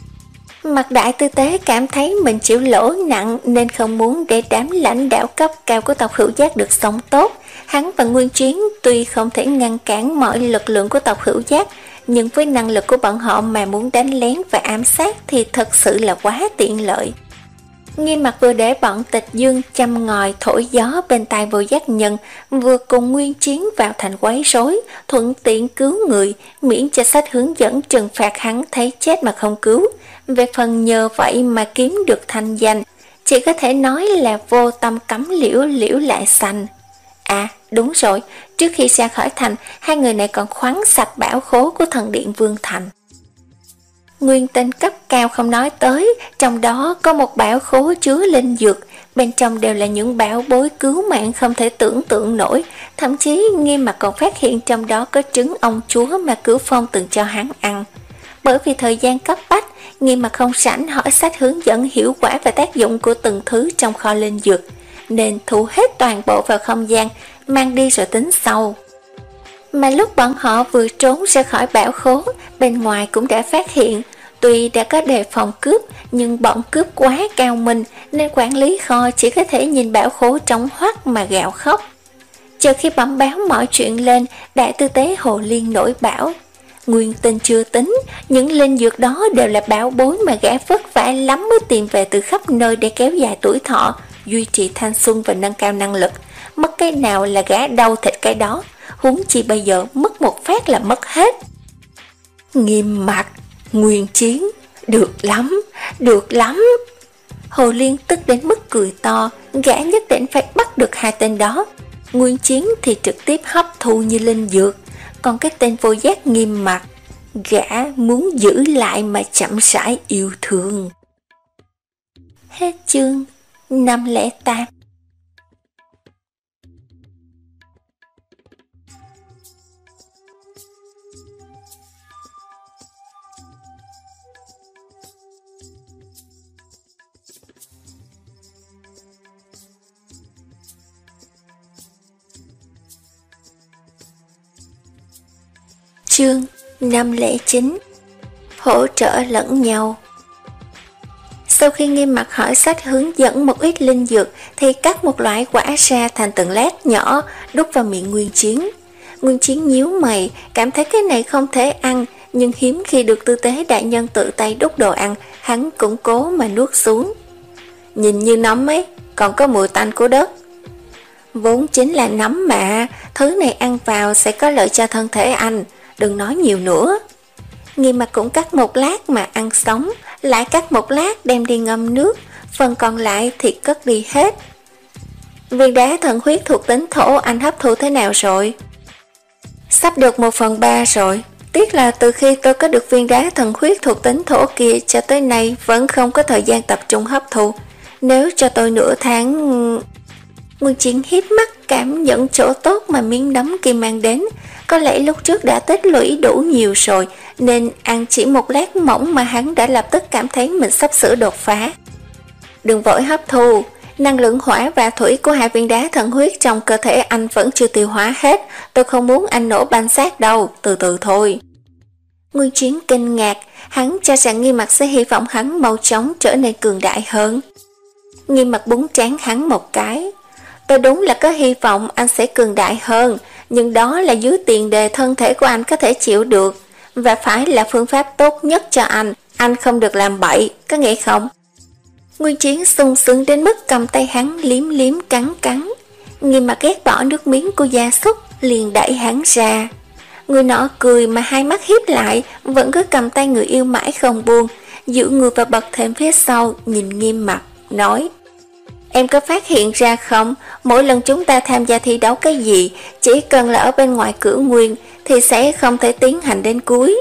Mặt đại tư tế cảm thấy mình chịu lỗ nặng nên không muốn để đám lãnh đạo cấp cao của tộc Hữu Giác được sống tốt. Hắn và Nguyên Chiến tuy không thể ngăn cản mọi lực lượng của tộc Hữu Giác, nhưng với năng lực của bọn họ mà muốn đánh lén và ám sát thì thật sự là quá tiện lợi. Nghiêm Mặc vừa để bọn Tịch Dương châm ngòi thổi gió bên tai Vô Giác Nhân, vừa cùng Nguyên Chiến vào thành quấy rối, thuận tiện cứu người, miễn cho sách hướng dẫn trừng phạt hắn thấy chết mà không cứu. Về phần nhờ vậy mà kiếm được thanh danh, chỉ có thể nói là vô tâm cắm liễu, liễu lại xanh. À đúng rồi, trước khi ra khỏi thành, hai người này còn khoáng sạch bảo khố của thần điện Vương Thành. Nguyên tinh cấp cao không nói tới, trong đó có một bảo khố chứa linh dược, bên trong đều là những bảo bối cứu mạng không thể tưởng tượng nổi, thậm chí Nghiêm Mặc còn phát hiện trong đó có trứng ông chúa mà Cửu Phong từng cho hắn ăn. Bởi vì thời gian cấp bách, Nghiêm Mặt không sẵn hỏi sách hướng dẫn hiệu quả và tác dụng của từng thứ trong kho linh dược, nên thu hết toàn bộ vào không gian, mang đi rồi tính sau. Mà lúc bọn họ vừa trốn ra khỏi bảo khố, bên ngoài cũng đã phát hiện. Tuy đã có đề phòng cướp, nhưng bọn cướp quá cao minh, nên quản lý kho chỉ có thể nhìn bảo khố trống hoắt mà gào khóc. Chờ khi bẩm báo mọi chuyện lên, đại tư tế Hồ Liên nổi bảo: Nguyên Tinh chưa tính, những linh dược đó đều là bảo bối mà gã vất vả lắm mới tìm về từ khắp nơi để kéo dài tuổi thọ, duy trì thanh xuân và nâng cao năng lực. Mất cái nào là gã đau thịt cái đó, huống chi bây giờ mất một phát là mất hết. Nghiêm Mặt, Nguyên Chiến, được lắm, được lắm. Hồ Liên tức đến mức cười to, gã nhất định phải bắt được hai tên đó. Nguyên Chiến thì trực tiếp hấp thu như linh dược, còn cái tên vô giác Nghiêm Mặt, gã muốn giữ lại mà chậm rãi yêu thương. Hết chương năm lẻ tám. Chương năm lẻ chín. Hỗ trợ lẫn nhau. Sau khi Nghiêm Mặt hỏi sách hướng dẫn một ít linh dược, thì cắt một loại quả ra thành từng lát nhỏ, đút vào miệng Nguyên Chiến. Nguyên Chiến nhíu mày, cảm thấy cái này không thể ăn, nhưng hiếm khi được tư tế đại nhân tự tay đút đồ ăn, hắn cũng cố mà nuốt xuống. Nhìn như nấm ấy, còn có mùi tanh của đất. Vốn chính là nấm mà, thứ này ăn vào sẽ có lợi cho thân thể anh, đừng nói nhiều nữa. Nghiêm Mặt cũng cắt một lát mà ăn sống, lại cắt một lát đem đi ngâm nước, phần còn lại thì cất đi hết. Viên đá thần huyết thuộc tính thổ anh hấp thụ thế nào rồi? Sắp được một phần ba rồi. Tiếc là từ khi tôi có được viên đá thần huyết thuộc tính thổ kia cho tới nay vẫn không có thời gian tập trung hấp thụ. Nếu cho tôi nửa tháng... Nguyên Chiến híp mắt cảm nhận chỗ tốt mà miếng nấm kia mang đến. Có lẽ lúc trước đã tích lũy đủ nhiều rồi, nên ăn chỉ một lát mỏng mà hắn đã lập tức cảm thấy mình sắp sửa đột phá. Đừng vội hấp thu, năng lượng hỏa và thủy của hai viên đá thần huyết trong cơ thể anh vẫn chưa tiêu hóa hết. Tôi không muốn anh nổ banh xác đâu, từ từ thôi. Nguyên Chiến kinh ngạc, hắn cho rằng Nghiêm Mặt sẽ hy vọng hắn mau chóng trở nên cường đại hơn. Nghiêm Mặt búng trán hắn một cái. Tôi đúng là có hy vọng anh sẽ cường đại hơn, nhưng đó là dưới tiền đề thân thể của anh có thể chịu được, và phải là phương pháp tốt nhất cho anh. Anh không được làm bậy, có nghĩa không? Nguyên Chiến sung sướng đến mức cầm tay hắn liếm liếm cắn cắn. Nghiêm Mặt ghét bỏ nước miếng của gia súc, liền đẩy hắn ra. Người nọ cười mà hai mắt híp lại, vẫn cứ cầm tay người yêu mãi không buông, giữ người vào bậc thềm phía sau, nhìn Nghiêm Mặt, nói: Em có phát hiện ra không, mỗi lần chúng ta tham gia thi đấu cái gì, chỉ cần là ở bên ngoài cửa nguyên thì sẽ không thể tiến hành đến cuối.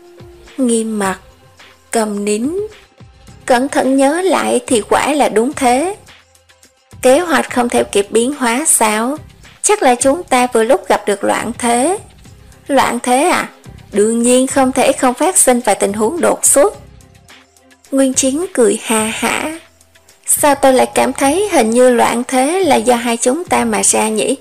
Nghiêm Mặt cầm nín, cẩn thận nhớ lại thì quả là đúng thế. Kế hoạch không theo kịp biến hóa sao? Chắc là chúng ta vừa lúc gặp được loạn thế. Loạn thế à? Đương nhiên không thể không phát sinh vài tình huống đột xuất. Nguyên Chiến cười ha hả. Sao tôi lại cảm thấy hình như loạn thế là do hai chúng ta mà ra nhỉ?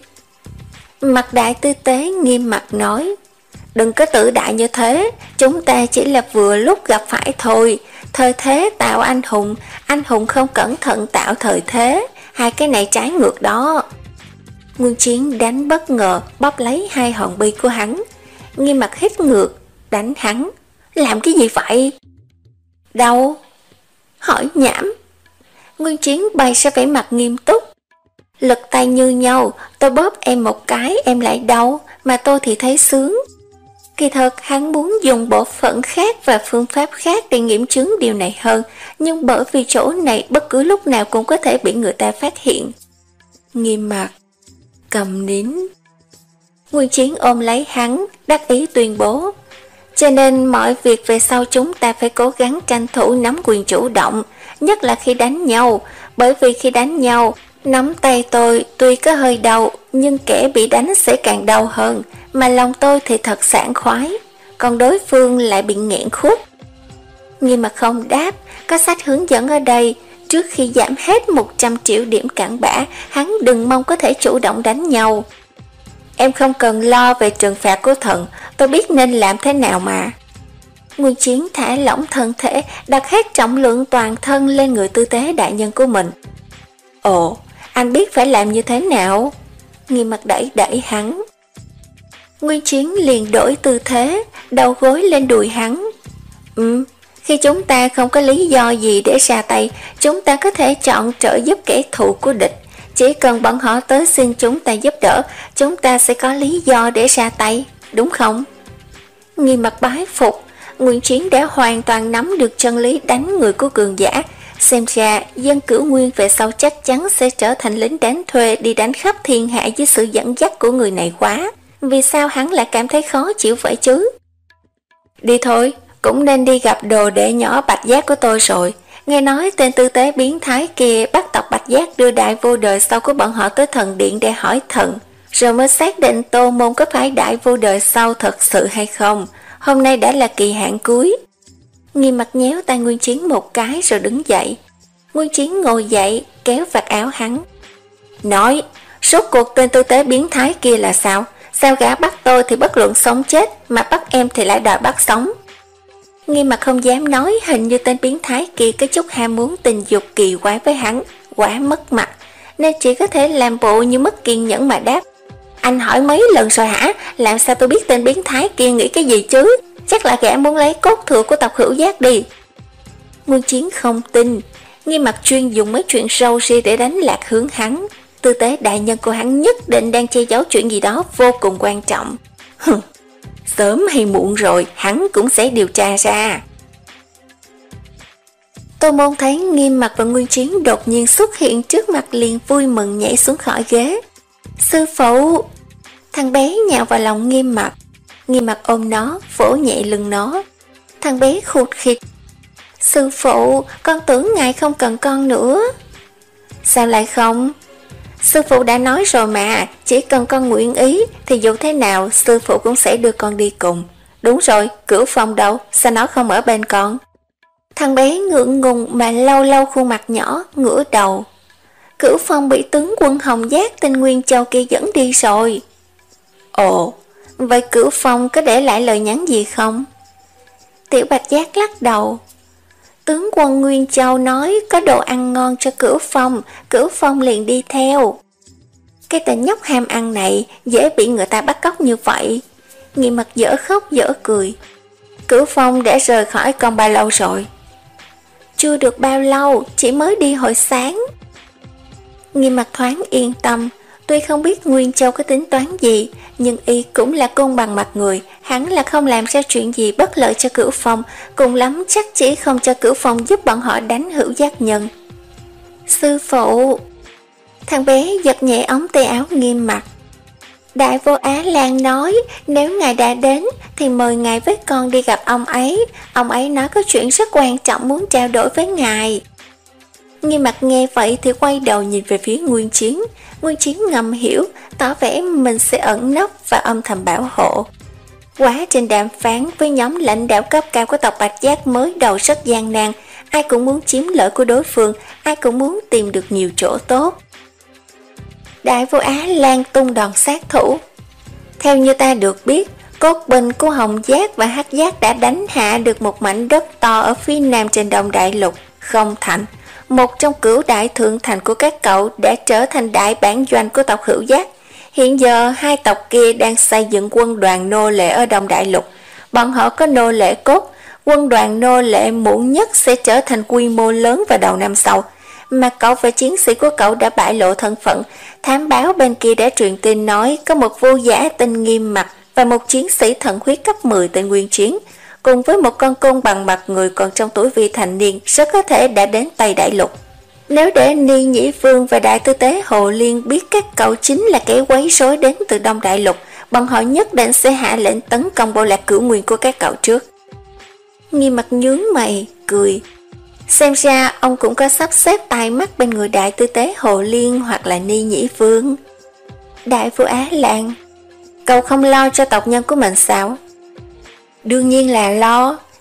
Mặt đại tư tế nghiêm mặt nói: Đừng có tự đại như thế, chúng ta chỉ là vừa lúc gặp phải thôi. Thời thế tạo anh hùng, anh hùng không cẩn thận tạo thời thế, hai cái này trái ngược đó. Nguyên Chiến đánh bất ngờ, bóp lấy hai hòn bi của hắn. Nghiêm mặt hít ngược, đánh hắn. Làm cái gì vậy? Đâu? Hỏi nhảm. Nguyên Chiến bày ra vẻ mặt nghiêm túc. Lực tay như nhau, tôi bóp em một cái em lại đau, mà tôi thì thấy sướng. Kỳ thật hắn muốn dùng bộ phận khác và phương pháp khác để nghiệm chứng điều này hơn, nhưng bởi vì chỗ này bất cứ lúc nào cũng có thể bị người ta phát hiện. Nghiêm mặt cầm nín. Nguyên Chiến ôm lấy hắn, đắc ý tuyên bố: Cho nên mọi việc về sau chúng ta phải cố gắng tranh thủ nắm quyền chủ động, nhất là khi đánh nhau, bởi vì khi đánh nhau, nắm tay tôi tuy có hơi đau, nhưng kẻ bị đánh sẽ càng đau hơn, mà lòng tôi thì thật sảng khoái, còn đối phương lại bị nghẹn khúc. Nghiêm Mặt không đáp, có sách hướng dẫn ở đây. Trước khi giảm hết một trăm triệu điểm cặn bã, hắn đừng mong có thể chủ động đánh nhau. Em không cần lo về trừng phạt của thần, tôi biết nên làm thế nào mà. Nguyên Chiến thả lỏng thân thể, đặt hết trọng lượng toàn thân lên người tư tế đại nhân của mình. Ồ, anh biết phải làm như thế nào? Nghiêm Mặt đẩy đẩy hắn. Nguyên Chiến liền đổi tư thế, đầu gối lên đùi hắn. Ừ, khi chúng ta không có lý do gì để ra tay, chúng ta có thể chọn trợ giúp kẻ thù của địch. Chỉ cần bọn họ tới xin chúng ta giúp đỡ, chúng ta sẽ có lý do để ra tay, đúng không? Nghiêm Mặt bái phục, Nguyên Chiến đã hoàn toàn nắm được chân lý đánh người của cường giả. Xem ra, dân Cửu Nguyên về sau chắc chắn sẽ trở thành lính đánh thuê đi đánh khắp thiên hạ với sự dẫn dắt của người này quá. Vì sao hắn lại cảm thấy khó chịu vậy chứ? Đi thôi, cũng nên đi gặp đồ đệ nhỏ Bạch Giác của tôi rồi. Nghe nói tên tư tế biến thái kia bắt tộc Bạch Giác đưa đại vô đời sau của bọn họ tới thần điện để hỏi thần, rồi mới xác định Tô Môn có phải đại vô đời sau thật sự hay không. Hôm nay đã là kỳ hạn cuối. Nghiêm Mặt nhéo tay Nguyên Chiến một cái rồi đứng dậy. Nguyên Chiến ngồi dậy, kéo vạt áo hắn. Nói, rốt cuộc tên tư tế biến thái kia là sao? Sao gã bắt tôi thì bất luận sống chết, mà bắt em thì lại đòi bắt sống? Nghiêm Mặt không dám nói, hình như tên biến thái kia có chút ham muốn tình dục kỳ quái với hắn, quá mất mặt, nên chỉ có thể làm bộ như mất kiên nhẫn mà đáp. Anh hỏi mấy lần rồi hả? Làm sao tôi biết tên biến thái kia nghĩ cái gì chứ? Chắc là gã muốn lấy cốt thừa của tộc Hữu Giác đi. Nguyên Chiến không tin. Nghiêm Mặt chuyên dùng mấy chuyện râu ria để đánh lạc hướng hắn. Tư tế đại nhân của hắn nhất định đang che giấu chuyện gì đó vô cùng quan trọng. Hừm, sớm hay muộn rồi hắn cũng sẽ điều tra ra. Tô Môn thấy Nghiêm Mặt và Nguyên Chiến đột nhiên xuất hiện trước mặt liền vui mừng nhảy xuống khỏi ghế. Sư phụ! Thằng bé nhào vào lòng Nghiêm Mặt. Nghiêm Mặt ôm nó, vỗ nhẹ lưng nó. Thằng bé khụt khịt. Sư phụ, con tưởng ngài không cần con nữa. Sao lại không? Sư phụ đã nói rồi mà, chỉ cần con nguyện ý thì dù thế nào sư phụ cũng sẽ đưa con đi cùng. Đúng rồi, Cửu Phong đâu, sao nó không ở bên con? Thằng bé ngượng ngùng mà lau lau khuôn mặt nhỏ, ngửa đầu. Cửu Phong bị tướng quân Hồng Giác tên Nguyên Châu kia dẫn đi rồi. Ồ, vậy Cửu Phong có để lại lời nhắn gì không? Tiểu Bạch Giác lắc đầu. Tướng quân Nguyên Châu nói có đồ ăn ngon cho Cửu Phong, Cửu Phong liền đi theo. Cái tên nhóc ham ăn này dễ bị người ta bắt cóc như vậy. Nghiêm Mặt dở khóc dở cười. Cửu Phong đã rời khỏi con bao lâu rồi? Chưa được bao lâu, chỉ mới đi hồi sáng. Nghiêm Mặt thoáng yên tâm. Tuy không biết Nguyên Châu có tính toán gì, nhưng y cũng là côn bằng mặt người, hắn là không làm ra chuyện gì bất lợi cho Cửu Phong, cùng lắm chắc chỉ không cho Cửu Phong giúp bọn họ đánh Hữu Giác nhân. Sư phụ! Thằng bé giật nhẹ ống tay áo Nghiêm Mặt. Đại vô Á Lan nói nếu ngài đã đến thì mời ngài với con đi gặp ông ấy, ông ấy nói có chuyện rất quan trọng muốn trao đổi với ngài. Nghiêm Mặt nghe vậy thì quay đầu nhìn về phía Nguyên Chiến. Nguyên Chiến ngầm hiểu, tỏ vẻ mình sẽ ẩn nấp và âm thầm bảo hộ. Quá trình đàm phán với nhóm lãnh đạo cấp cao của tộc Bạch Giác mới đầu rất gian nan, ai cũng muốn chiếm lợi của đối phương, ai cũng muốn tìm được nhiều chỗ tốt. Đại vô Á Lan tung đòn sát thủ. Theo như ta được biết, cốt binh của Hồng Giác và Hắc Giác đã đánh hạ được một mảnh đất to ở phía nam trên Đông Đại Lục, Không Thành. Một trong cửu đại thượng thành của các cậu đã trở thành đại bản doanh của tộc Hữu Giác. Hiện giờ hai tộc kia đang xây dựng quân đoàn nô lệ ở Đông Đại Lục. Bọn họ có nô lệ cốt, quân đoàn nô lệ muộn nhất sẽ trở thành quy mô lớn vào đầu năm sau. Mà cậu và chiến sĩ của cậu đã bại lộ thân phận. Thám báo bên kia đã truyền tin nói có một vô giả tên Nghiêm Mặt và một chiến sĩ thần huyết cấp mười tên Nguyên Chiến, cùng với một con côn bằng mặt người còn trong tuổi vị thành niên rất có thể đã đến Tây Đại Lục. Nếu để Ni Nhĩ Vương và Đại Tư Tế Hồ Liên biết các cậu chính là kẻ quấy rối đến từ Đông Đại Lục, bọn họ nhất định sẽ hạ lệnh tấn công bộ lạc Cửu Nguyên của các cậu trước. Nghiêm Mặt nhướng mày, cười. Xem ra ông cũng có sắp xếp tai mắt bên người Đại Tư Tế Hồ Liên hoặc là Ni Nhĩ Vương. Đại vô Á Lan, cậu không lo cho tộc nhân của mình sao? Đương nhiên là lo,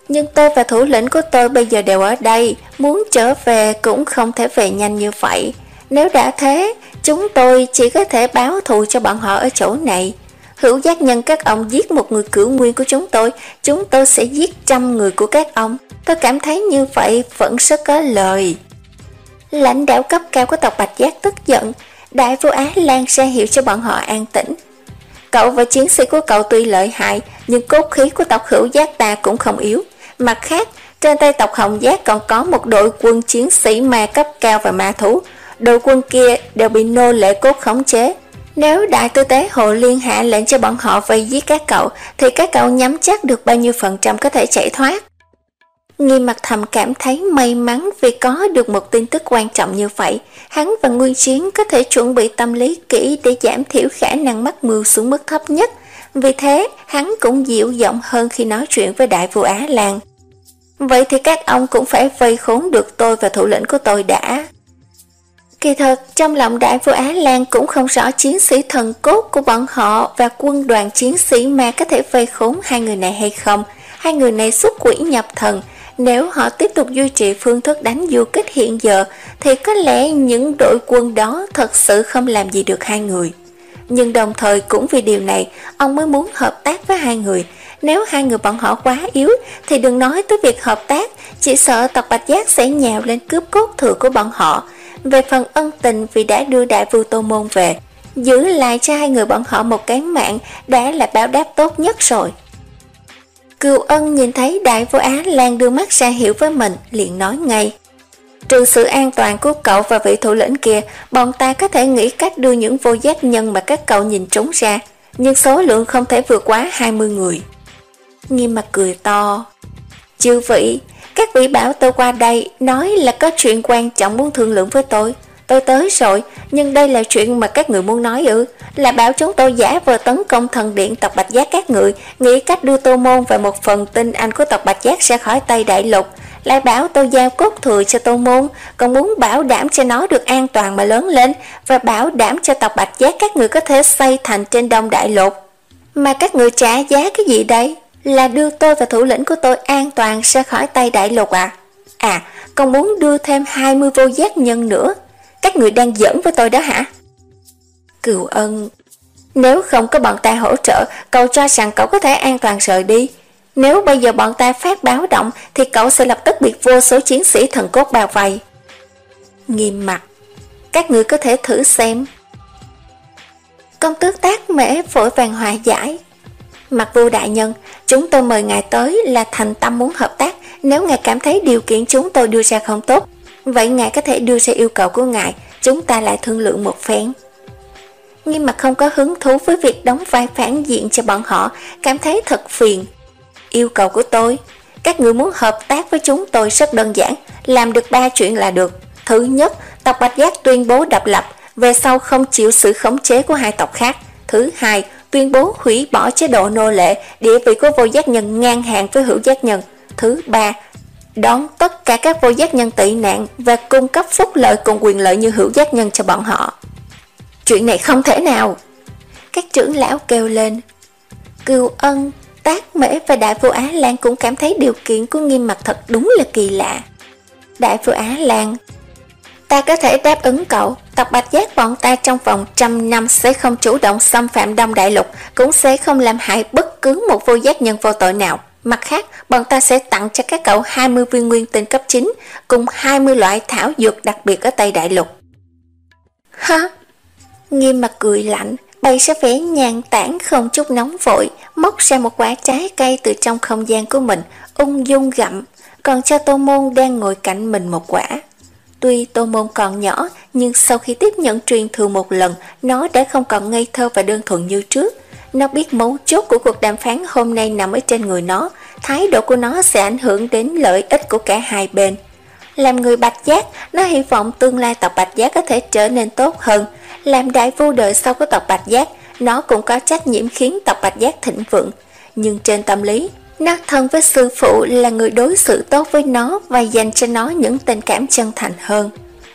Nhưng tôi và thủ lĩnh của tôi bây giờ đều ở đây, muốn trở về cũng không thể về nhanh như vậy. Nếu đã thế, chúng tôi chỉ có thể báo thù cho bọn họ ở chỗ này. Hữu giác nhân các ông giết một người cửu nguyên của chúng tôi, chúng tôi sẽ giết trăm người của các ông. Tôi cảm thấy như vậy vẫn rất có lời. Lãnh đạo cấp cao của tộc Bạch Giác tức giận, Đại Vua Á Lan ra hiệu cho bọn họ an tĩnh. Cậu và chiến sĩ của cậu tuy lợi hại, nhưng cốt khí của tộc Hữu Giác ta cũng không yếu. Mặt khác, trên tay tộc Hồng Giác còn có một đội quân chiến sĩ ma cấp cao và ma thú. Đội quân kia đều bị nô lệ cốt khống chế. Nếu Đại Tư Tế Hồ Liên hạ lệnh cho bọn họ vây giết các cậu, thì các cậu nhắm chắc được bao nhiêu phần trăm có thể chạy thoát. Nghiêm Mặt thầm cảm thấy may mắn vì có được một tin tức quan trọng như vậy. Hắn và Nguyên Chiến có thể chuẩn bị tâm lý kỹ để giảm thiểu khả năng mắc mưu xuống mức thấp nhất. Vì thế, hắn cũng dịu giọng hơn khi nói chuyện với Đại Vua Á Lan. Vậy thì các ông cũng phải vây khốn được tôi và thủ lĩnh của tôi đã. Kỳ thật, trong lòng Đại Vua Á Lan cũng không rõ chiến sĩ thần cốt của bọn họ và quân đoàn chiến sĩ ma có thể vây khốn hai người này hay không. Hai người này xuất quỷ nhập thần. Nếu họ tiếp tục duy trì phương thức đánh du kích hiện giờ, thì có lẽ những đội quân đó thật sự không làm gì được hai người. Nhưng đồng thời cũng vì điều này, ông mới muốn hợp tác với hai người. Nếu hai người bọn họ quá yếu, thì đừng nói tới việc hợp tác, chỉ sợ tộc Bạch Giác sẽ nhào lên cướp cốt thừa của bọn họ. Về phần ân tình vì đã đưa Đại Vua Tô Môn về, giữ lại cho hai người bọn họ một cái mạng đã là báo đáp tốt nhất rồi. Cừu Ân nhìn thấy Đại Vua Á Lan đưa mắt ra hiệu với mình, liền nói ngay. Trừ sự an toàn của cậu và vị thủ lĩnh kia, bọn ta có thể nghĩ cách đưa những vô giác nhân mà các cậu nhìn trúng ra, nhưng số lượng không thể vượt quá hai mươi người. Nghiêm Mặt cười to. Chư vị, các vị bảo tôi qua đây, nói là có chuyện quan trọng muốn thương lượng với tôi. Tôi tới rồi, nhưng đây là chuyện mà các người muốn nói ư? Là bảo chúng tôi giả vờ tấn công thần điện tộc Bạch Giác các người, nghĩ cách đưa Tô Môn và một phần tinh anh của tộc Bạch Giác ra khỏi Tây Đại Lục. Lại bảo tôi giao cốt thừa cho Tô Môn, còn muốn bảo đảm cho nó được an toàn mà lớn lên, và bảo đảm cho tộc Bạch Giác các người có thể xây thành trên Đông Đại Lục. Mà các người trả giá cái gì đây? Là đưa tôi và thủ lĩnh của tôi an toàn ra khỏi Tây Đại Lục à? À, còn muốn đưa thêm hai mươi vô giác nhân nữa. Các người đang giỡn với tôi đó hả? Cừu Ân, nếu không có bọn ta hỗ trợ, cậu cho rằng cậu có thể an toàn rời đi. Nếu bây giờ bọn ta phát báo động, thì cậu sẽ lập tức bị vô số chiến sĩ thần cốt bao vây. Nghiêm Mặt, các người có thể thử xem. Công tước Tác Mễ vội vàng hòa giải. Mặt Vua đại nhân, chúng tôi mời ngài tới là thành tâm muốn hợp tác. Nếu ngài cảm thấy điều kiện chúng tôi đưa ra không tốt, vậy ngài có thể đưa ra yêu cầu của ngài, chúng ta lại thương lượng một phen. Nghiêm Mặt không có hứng thú với việc đóng vai phản diện cho bọn họ, cảm thấy thật phiền. Yêu cầu của tôi, các người muốn hợp tác với chúng tôi rất đơn giản, làm được ba chuyện là được. Thứ nhất, tộc Bạch Giác tuyên bố độc lập, về sau không chịu sự khống chế của hai tộc khác. Thứ hai, tuyên bố hủy bỏ chế độ nô lệ, địa vị của vô giác nhân ngang hàng với hữu giác nhân. Thứ ba, đón tất cả các vô giác nhân tị nạn và cung cấp phúc lợi cùng quyền lợi như hữu giác nhân cho bọn họ. Chuyện này không thể nào! Các trưởng lão kêu lên. Cừu Ân, Tác Mễ và Đại Vua Á Lan cũng cảm thấy điều kiện của Nghiêm Mặt thật đúng là kỳ lạ. Đại Vua Á Lan, ta có thể đáp ứng cậu, tộc Bạch Giác bọn ta trong vòng trăm năm sẽ không chủ động xâm phạm Đông Đại Lục, cũng sẽ không làm hại bất cứ một vô giác nhân vô tội nào. Mặt khác, bọn ta sẽ tặng cho các cậu hai mươi viên nguyên tinh cấp chín, cùng hai mươi loại thảo dược đặc biệt ở Tây Đại Lục. Hả? Nghiêm Mặt cười lạnh, bày ra vẻ nhàn tản không chút nóng vội, móc ra một quả trái cây từ trong không gian của mình, ung dung gặm, còn cho Tô Môn đang ngồi cạnh mình một quả. Tuy Tô Môn còn nhỏ, nhưng sau khi tiếp nhận truyền thừa một lần, nó đã không còn ngây thơ và đơn thuần như trước. Nó biết mấu chốt của cuộc đàm phán hôm nay nằm ở trên người nó, thái độ của nó sẽ ảnh hưởng đến lợi ích của cả hai bên. Làm người Bạch Giác, nó hy vọng tương lai tộc Bạch Giác có thể trở nên tốt hơn. Làm đại vua đời sau của tộc Bạch Giác, nó cũng có trách nhiệm khiến tộc Bạch Giác thịnh vượng. Nhưng trên tâm lý, nó thân với sư phụ là người đối xử tốt với nó và dành cho nó những tình cảm chân thành hơn.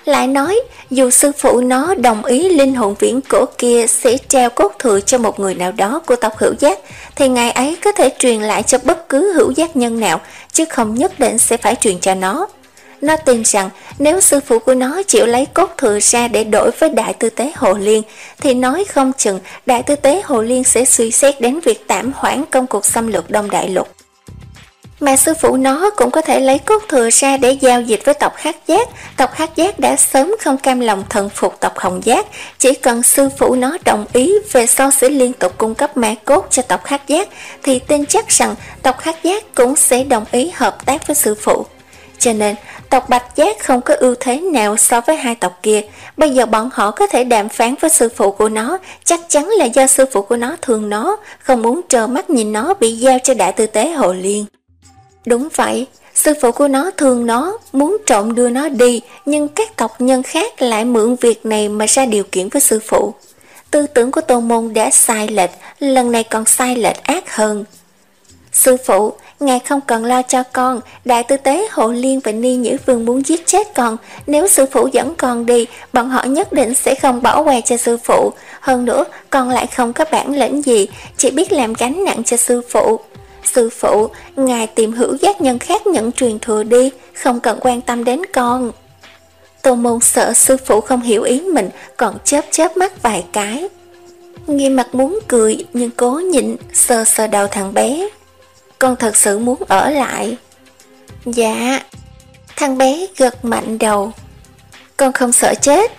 Lại nói, dù sư phụ nó đồng ý linh hồn viễn cổ kia sẽ trao cốt thừa cho một người nào đó của tộc Hữu Giác, thì ngài ấy có thể truyền lại cho bất cứ hữu giác nhân nào, chứ không nhất định sẽ phải truyền cho nó. Nó tin rằng nếu sư phụ của nó chịu lấy cốt thừa ra để đổi với Đại Tư Tế Hồ Liên, thì nói không chừng Đại Tư Tế Hồ Liên sẽ suy xét đến việc tạm hoãn công cuộc xâm lược Đông Đại Lục. Mà sư phụ nó cũng có thể lấy cốt thừa ra để giao dịch với tộc Hắc Giác. Tộc Hắc Giác đã sớm không cam lòng thần phục tộc Hồng Giác, chỉ cần sư phụ nó đồng ý về sau sẽ liên tục cung cấp ma cốt cho tộc Hắc Giác, thì tin chắc rằng tộc Hắc Giác cũng sẽ đồng ý hợp tác với sư phụ. Cho nên tộc Bạch Giác không có ưu thế nào so với hai tộc kia. Bây giờ bọn họ có thể đàm phán với sư phụ của nó, chắc chắn là do sư phụ của nó thương nó, không muốn trơ mắt nhìn nó bị giao cho Đại Tư Tế Hồ Liên. Đúng vậy, sư phụ của nó thương nó, muốn trộm đưa nó đi, nhưng các tộc nhân khác lại mượn việc này mà ra điều kiện với sư phụ. Tư tưởng của Tô Môn đã sai lệch, lần này còn sai lệch ác hơn. Sư phụ, ngài không cần lo cho con, Đại Tư Tế Hồ Liên và Ni Nhữ Vương muốn giết chết con, nếu sư phụ dẫn con đi, bọn họ nhất định sẽ không bỏ qua cho sư phụ. Hơn nữa, con lại không có bản lĩnh gì, chỉ biết làm gánh nặng cho sư phụ. Sư phụ, ngài tìm hữu giác nhân khác nhận truyền thừa đi, không cần quan tâm đến con. Tô Môn sợ sư phụ không hiểu ý mình, còn chớp chớp mắt vài cái. Nghiêm mặt muốn cười, nhưng cố nhịn, sờ sờ đầu thằng bé. Con thật sự muốn ở lại. Dạ. Thằng bé gật mạnh đầu. Con không sợ chết.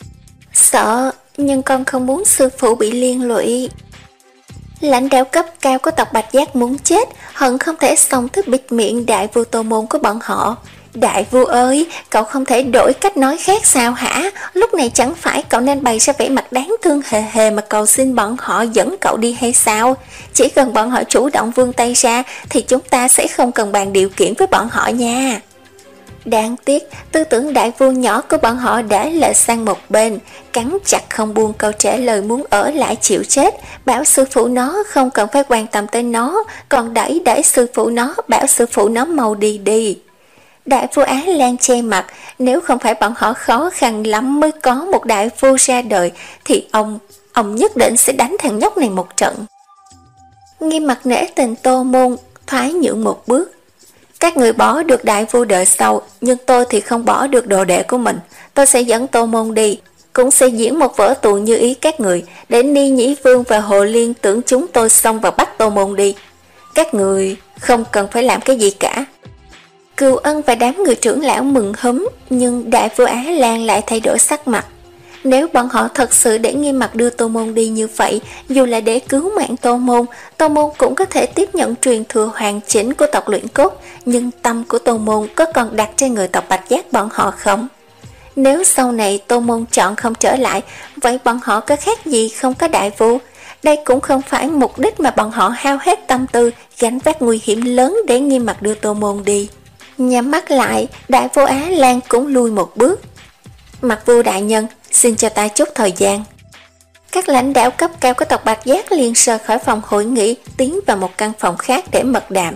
Sợ, nhưng con không muốn sư phụ bị liên lụy. Lãnh đạo cấp cao của tộc Bạch Giác muốn chết, hận không thể xông tới bịt miệng đại vua Tô Môn của bọn họ. Đại vua ơi, cậu không thể đổi cách nói khác sao hả? Lúc này chẳng phải cậu nên bày ra vẻ mặt đáng thương hề hề mà cầu xin bọn họ dẫn cậu đi hay sao? Chỉ cần bọn họ chủ động vươn tay ra thì chúng ta sẽ không cần bàn điều kiện với bọn họ nha. Đáng tiếc, tư tưởng đại vua nhỏ của bọn họ đã lệch sang một bên, cắn chặt không buông câu trả lời muốn ở lại chịu chết, bảo sư phụ nó không cần phải quan tâm tới nó, còn đẩy đẩy sư phụ nó, bảo sư phụ nó mau đi đi. Đại vua Á Lan che mặt, nếu không phải bọn họ khó khăn lắm mới có một đại vua ra đời, thì ông, ông nhất định sẽ đánh thằng nhóc này một trận. Nghiêm mặt nể tình Tô Môn, thoái nhượng một bước. Các người bỏ được đại vua đời sau, nhưng tôi thì không bỏ được đồ đệ của mình. Tôi sẽ dẫn Tô Môn đi, cũng sẽ diễn một vở tuồng như ý các người, để Ni Nhĩ Vương và Hồ Liên tưởng chúng tôi xông vào bắt Tô Môn đi. Các người không cần phải làm cái gì cả. Cừu Ân và đám người trưởng lão mừng húm, nhưng đại vua Á Lan lại thay đổi sắc mặt. Nếu bọn họ thật sự để Nghiêm Mặt đưa Tô Môn đi như vậy, dù là để cứu mạng Tô Môn, Tô Môn cũng có thể tiếp nhận truyền thừa hoàn chỉnh của tộc Luyện Cốt, nhưng tâm của Tô Môn có còn đặt trên người tộc Bạch Giác bọn họ không? Nếu sau này Tô Môn chọn không trở lại, vậy bọn họ có khác gì không có đại vua? Đây cũng không phải mục đích mà bọn họ hao hết tâm tư, gánh vác nguy hiểm lớn để Nghiêm Mặt đưa Tô Môn đi. Nhắm mắt lại, đại vua Á Lan cũng lui một bước. Mặt vua đại nhân, xin cho ta chút thời gian. Các lãnh đạo cấp cao của tộc Bạch Giác liền rời khỏi phòng hội nghị, tiến vào một căn phòng khác để mật đàm.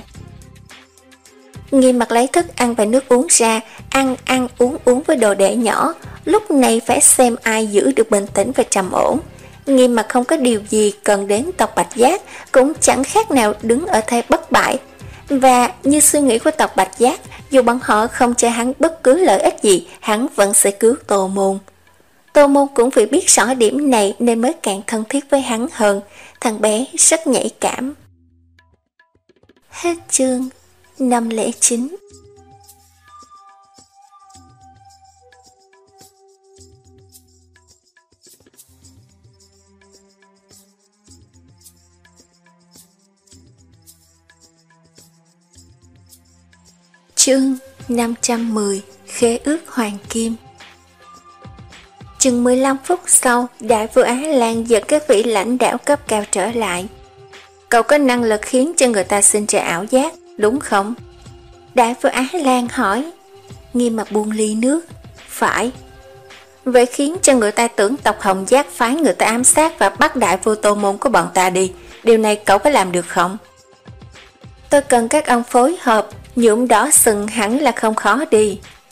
Nghiêm Mặt lấy thức ăn và nước uống ra, ăn ăn uống uống với đồ đệ nhỏ, lúc này phải xem ai giữ được bình tĩnh và trầm ổn. Nghiêm Mặt không có điều gì cần đến tộc Bạch Giác, cũng chẳng khác nào đứng ở thế bất bại. Và như suy nghĩ của tộc Bạch Giác, dù bọn họ không cho hắn bất cứ lợi ích gì, hắn vẫn sẽ cứu Tô Môn. Tô Môn cũng vì biết rõ điểm này nên mới càng thân thiết với hắn hơn. Thằng bé rất nhạy cảm. Hết chương năm không chín. Chương năm trăm mười. Khế ước Hoàng Kim. Chừng mười lăm phút sau, đại vua Á Lan dẫn các vị lãnh đạo cấp cao trở lại. Cậu có năng lực khiến cho người ta sinh ra ảo giác, đúng không? Đại vua Á Lan hỏi. Nghiêm Mặt buông ly nước. Phải. Vậy khiến cho người ta tưởng tộc Hồng Giác phái người ta ám sát và bắt đại vua Tô Môn của bọn ta đi. Điều này cậu có làm được không? Tôi cần các ông phối hợp, nhuộm đỏ sừng hẳn là không khó đi.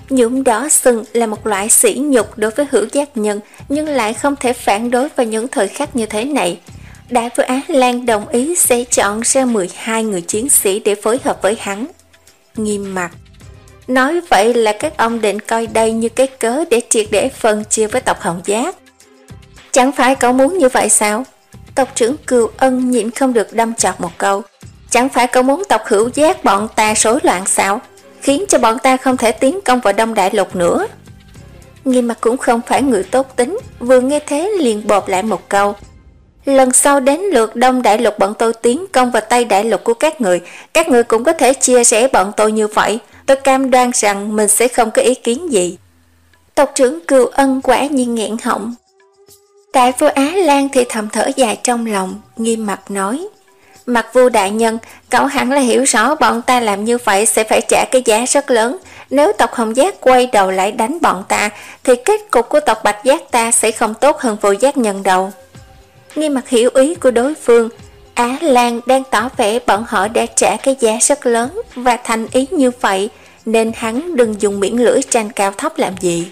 Nhuộm đỏ sừng là một loại sỉ nhục đối với hữu giác nhân, nhưng lại không thể phản đối vào những thời khắc như thế này. Đại vua Á Lan đồng ý sẽ chọn ra mười hai người chiến sĩ để phối hợp với hắn. Nghiêm mặt nói vậy là các ông định coi đây như cái cớ để triệt để phân chia với tộc Hồng Giác. Chẳng phải cậu muốn như vậy sao? Tộc trưởng Cừu Ân nhịn không được đâm chọc một câu. Chẳng phải cậu muốn tộc Hữu Giác bọn ta rối loạn sao? Khiến cho bọn ta không thể tiến công vào Đông Đại Lục nữa. Nghiêm mặt cũng không phải người tốt tính, vừa nghe thế liền bột lại một câu. Lần sau đến lượt Đông Đại Lục bọn tôi tiến công vào Tây Đại Lục của các người, các người cũng có thể chia sẻ bọn tôi như vậy. Tôi cam đoan rằng mình sẽ không có ý kiến gì. Tộc trưởng Cừu Ân quả nhiên nghẹn họng. Đại vua Á Lan thì thầm thở dài trong lòng, nghiêm mặt nói. Mặt vua đại nhân, cậu hẳn là hiểu rõ bọn ta làm như vậy sẽ phải trả cái giá rất lớn. Nếu tộc Hồng Giác quay đầu lại đánh bọn ta, thì kết cục của tộc Bạch Giác ta sẽ không tốt hơn vô giác nhân đâu. Nghiêm mặt hiểu ý của đối phương, Á Lan đang tỏ vẻ bọn họ đã trả cái giá rất lớn và thành ý như vậy, nên hắn đừng dùng miệng lưỡi tranh cao thấp làm gì.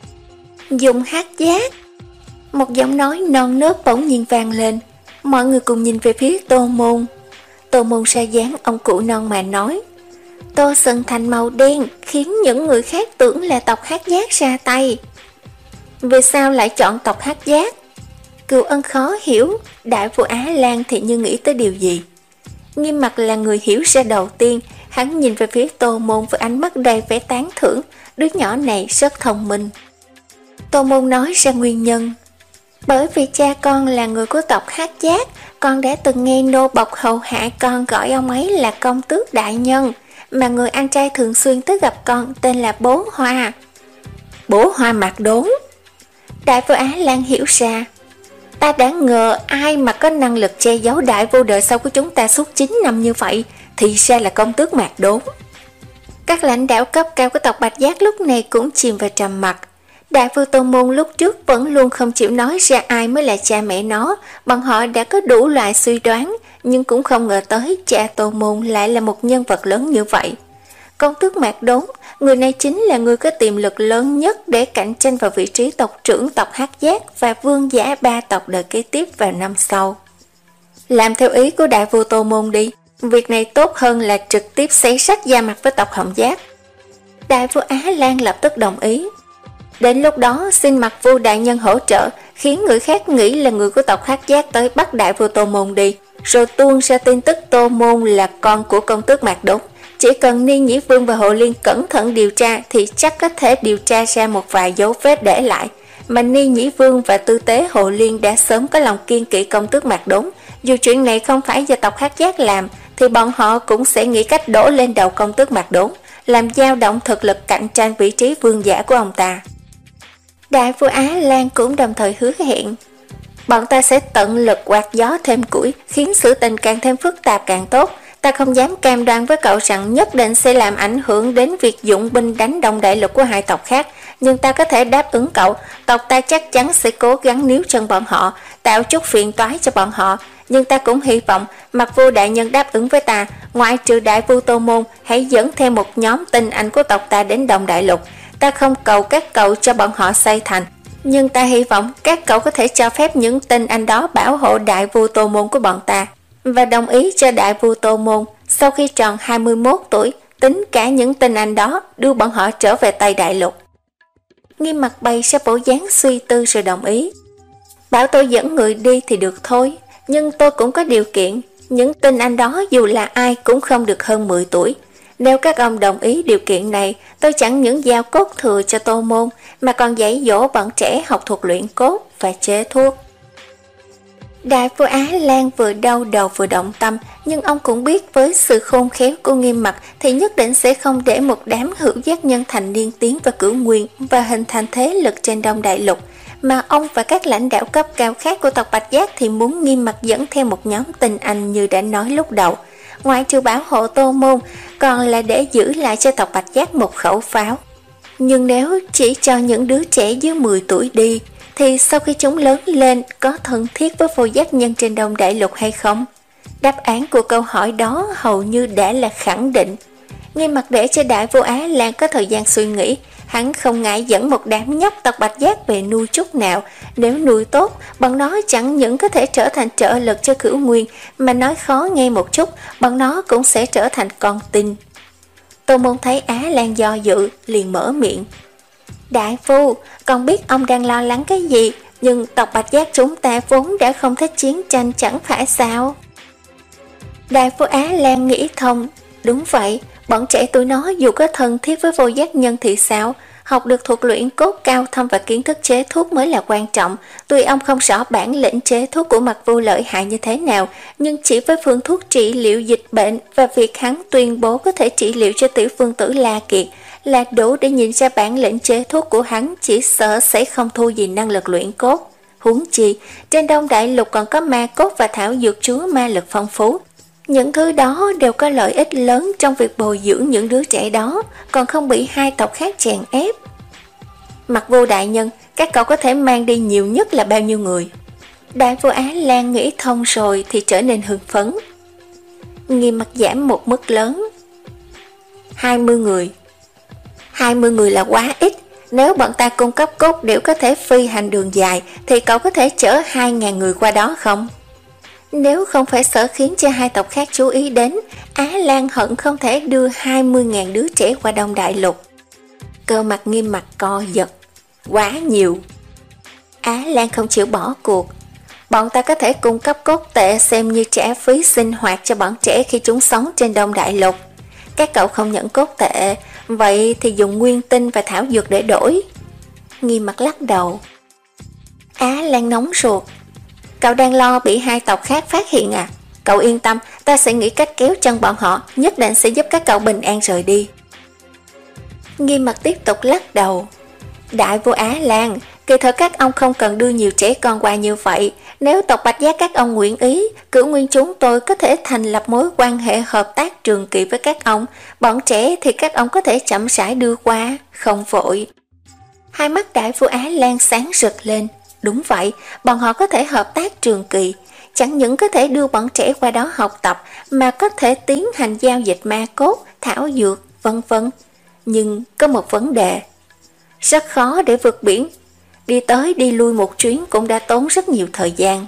Dùng hát giác. Một giọng nói non nớt bỗng nhiên vang lên. Mọi người cùng nhìn về phía Tô Môn. Tô Môn ra dáng ông cụ non mà nói. Tô sần thành màu đen khiến những người khác tưởng là tộc Hát Giác ra tay. Vì sao lại chọn tộc Hát Giác? Cừu Ân khó hiểu, đại vua Á Lan thì như nghĩ tới điều gì. Nghiêm mặt là người hiểu ra đầu tiên, hắn nhìn về phía Tô Môn với ánh mắt đầy vẻ tán thưởng, đứa nhỏ này rất thông minh. Tô Môn nói ra nguyên nhân. Bởi vì cha con là người của tộc Hát Giác, con đã từng nghe nô bộc hầu hạ con gọi ông ấy là công tước đại nhân, mà người anh trai thường xuyên tới gặp con tên là Bố Hoa. Bố Hoa Mạc Đốn. Đại vua Á Lan hiểu ra. Ta đã ngờ ai mà có năng lực che giấu đại vô đời sau của chúng ta suốt chín năm như vậy, thì ra là công tước Mạc Đốn. Các lãnh đạo cấp cao của tộc Bạch Giác lúc này cũng chìm vào trầm mặc. Đại vua Tô Môn lúc trước vẫn luôn không chịu nói ra ai mới là cha mẹ nó, bọn họ đã có đủ loại suy đoán, nhưng cũng không ngờ tới cha Tô Môn lại là một nhân vật lớn như vậy. Công tước Mạc Đốn, người này chính là người có tiềm lực lớn nhất để cạnh tranh vào vị trí tộc trưởng tộc Hát Giác và vương giả ba tộc đời kế tiếp vào năm sau. Làm theo ý của đại vua Tô Môn đi, việc này tốt hơn là trực tiếp xé rách da mặt với tộc Hồng Giác. Đại vua Á Lan lập tức đồng ý. Đến lúc đó xin mặt vua đại nhân hỗ trợ, khiến người khác nghĩ là người của tộc Hát Giác tới bắt đại vua Tô Môn đi, rồi tuôn ra tin tức Tô Môn là con của công tước Mạc Đốn. Chỉ cần Ni Nhĩ Vương và Hồ Liên cẩn thận điều tra thì chắc có thể điều tra ra một vài dấu vết để lại. Mà Ni Nhĩ Vương và tư tế Hồ Liên đã sớm có lòng kiên kỵ công tước Mạc Đốn. Dù chuyện này không phải do tộc Hát Giác làm, thì bọn họ cũng sẽ nghĩ cách đổ lên đầu công tước Mạc Đốn, làm dao động thực lực cạnh tranh vị trí vương giả của ông ta. Đại vua Á Lan cũng đồng thời hứa hẹn. Bọn ta sẽ tận lực quạt gió thêm củi, khiến sự tình càng thêm phức tạp càng tốt. Ta không dám cam đoan với cậu rằng nhất định sẽ làm ảnh hưởng đến việc dụng binh đánh Đông Đại Lục của hai tộc khác, nhưng ta có thể đáp ứng cậu, tộc ta chắc chắn sẽ cố gắng níu chân bọn họ, tạo chút phiền toái cho bọn họ. Nhưng ta cũng hy vọng mặt vua đại nhân đáp ứng với ta, ngoại trừ đại vua Tô Môn, hãy dẫn thêm một nhóm tinh anh của tộc ta đến Đông Đại Lục. Ta không cầu các cậu cho bọn họ xây thành, nhưng ta hy vọng các cậu có thể cho phép những tinh anh đó bảo hộ đại vua Tô Môn của bọn ta, và đồng ý cho đại vua Tô Môn sau khi tròn hai mươi mốt tuổi, tính cả những tinh anh đó đưa bọn họ trở về Tây Đại Lục. Nghiêm mặt bày ra bộ dáng suy tư rồi đồng ý. Bảo tôi dẫn người đi thì được thôi, nhưng tôi cũng có điều kiện. Những tinh anh đó dù là ai cũng không được hơn mười tuổi. Nếu các ông đồng ý điều kiện này, tôi chẳng những giao cốt thừa cho Tô Môn, mà còn dạy dỗ bọn trẻ học thuật luyện cốt và chế thuốc. Đại vua Á Lan vừa đau đầu vừa động tâm, nhưng ông cũng biết với sự khôn khéo của Nghiêm mặt thì nhất định sẽ không để một đám hữu giác nhân thành niên tiến vào cửu nguyên và hình thành thế lực trên Đông Đại Lục, mà ông và các lãnh đạo cấp cao khác của tộc Bạch Giác thì muốn Nghiêm mặt dẫn theo một nhóm tinh anh như đã nói lúc đầu. Ngoại trừ bảo hộ Tô Môn, còn là để giữ lại cho tộc Bạch Giác một khẩu pháo. Nhưng nếu chỉ cho những đứa trẻ dưới mười tuổi đi, thì sau khi chúng lớn lên có thân thiết với vô giác nhân trên Đông Đại Lục hay không? Đáp án của câu hỏi đó hầu như đã là khẳng định. Ngay mặt để cho đại vua Á Lan có thời gian suy nghĩ, hắn không ngại dẫn một đám nhóc tộc Bạch Giác về nuôi chút nào. Nếu nuôi tốt, bọn nó chẳng những có thể trở thành trợ lực cho Cửu Nguyên, mà nói khó nghe một chút, bọn nó cũng sẽ trở thành con tin. Tô Môn thấy Á Lan do dự, liền mở miệng. Đại phu, con biết ông đang lo lắng cái gì, nhưng tộc Bạch Giác chúng ta vốn đã không thích chiến tranh chẳng phải sao? Đại phu Á Lan nghĩ thông, đúng vậy, bọn trẻ tụi nó dù có thân thiết với vô giác nhân thì sao, học được thuật luyện cốt cao thâm và kiến thức chế thuốc mới là quan trọng. Tuy ông không rõ bản lĩnh chế thuốc của Mặc Vu lợi hại như thế nào, nhưng chỉ với phương thuốc trị liệu dịch bệnh và việc hắn tuyên bố có thể trị liệu cho tiểu vương tử La Kiệt là đủ để nhìn ra bản lĩnh chế thuốc của hắn chỉ sợ sẽ không thua gì năng lực luyện cốt. Huống chi, trên Đông Đại Lục còn có ma cốt và thảo dược chứa ma lực phong phú. Những thứ đó đều có lợi ích lớn trong việc bồi dưỡng những đứa trẻ đó, còn không bị hai tộc khác chèn ép. Mặc Vô đại nhân, các cậu có thể mang đi nhiều nhất là bao nhiêu người? Đại vua Á Lan nghĩ thông rồi thì trở nên hưng phấn. Nghiêm mặt giảm một mức lớn. hai mươi người. hai mươi người là quá ít. Nếu bọn ta cung cấp cốt điểu có thể phi hành đường dài thì cậu có thể chở hai ngàn người qua đó không? Nếu không phải sợ khiến cho hai tộc khác chú ý đến, Á Lan hận không thể đưa hai mươi ngàn đứa trẻ qua Đông Đại Lục. Cơ mặt Nghiêm mặt co giật. Quá nhiều. Á Lan không chịu bỏ cuộc. Bọn ta có thể cung cấp cốt tệ xem như trả phí sinh hoạt cho bọn trẻ khi chúng sống trên Đông Đại Lục. Các cậu không nhận cốt tệ, vậy thì dùng nguyên tinh và thảo dược để đổi. Nghiêm mặt lắc đầu. Á Lan nóng ruột. Cậu đang lo bị hai tộc khác phát hiện à? Cậu yên tâm, ta sẽ nghĩ cách kéo chân bọn họ, nhất định sẽ giúp các cậu bình an rời đi. Nghiêm mặt tiếp tục lắc đầu. Đại vua Á Lan, kỳ thực các ông không cần đưa nhiều trẻ con qua như vậy. Nếu tộc Bạch Giác các ông nguyện ý, Cửu Nguyên chúng tôi có thể thành lập mối quan hệ hợp tác trường kỳ với các ông. Bọn trẻ thì các ông có thể chậm rãi đưa qua, không vội. Hai mắt đại vua Á Lan sáng rực lên. Đúng vậy, bọn họ có thể hợp tác trường kỳ. Chẳng những có thể đưa bọn trẻ qua đó học tập, mà có thể tiến hành giao dịch ma cốt, thảo dược, vân vân. Nhưng có một vấn đề. Rất khó để vượt biển. Đi tới đi lui một chuyến cũng đã tốn rất nhiều thời gian.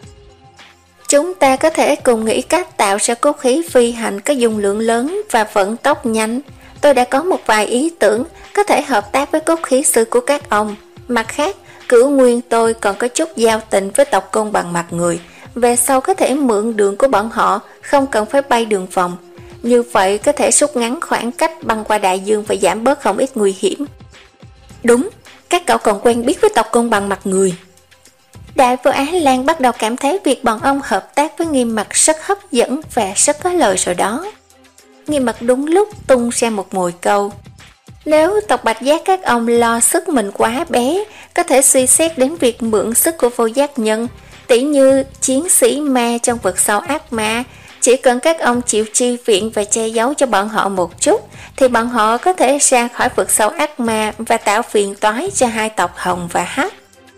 Chúng ta có thể cùng nghĩ cách tạo ra cốt khí phi hành có dung lượng lớn và vận tốc nhanh. Tôi đã có một vài ý tưởng có thể hợp tác với cốt khí sư của các ông. Mặt khác, Cửu Nguyên tôi còn có chút giao tình với tộc Côn Bằng Mặt Người. Về sau có thể mượn đường của bọn họ, không cần phải bay đường vòng. Như vậy có thể rút ngắn khoảng cách băng qua đại dương và giảm bớt không ít nguy hiểm. Đúng, các cậu còn quen biết với tộc Côn Bằng Mặt Người. Đại vua Á Lan bắt đầu cảm thấy việc bọn ông hợp tác với Nghiêm mặt rất hấp dẫn và rất có lời rồi đó. Nghiêm mặt đúng lúc tung ra một mồi câu. Nếu tộc Bạch Giác các ông lo sức mình quá bé, có thể suy xét đến việc mượn sức của vô giác nhân, tỉ như chiến sĩ ma trong vực sâu ác ma. Chỉ cần các ông chịu chi viện và che giấu cho bọn họ một chút, thì bọn họ có thể ra khỏi vực sâu ác ma và tạo phiền toái cho hai tộc Hồng và Hắc.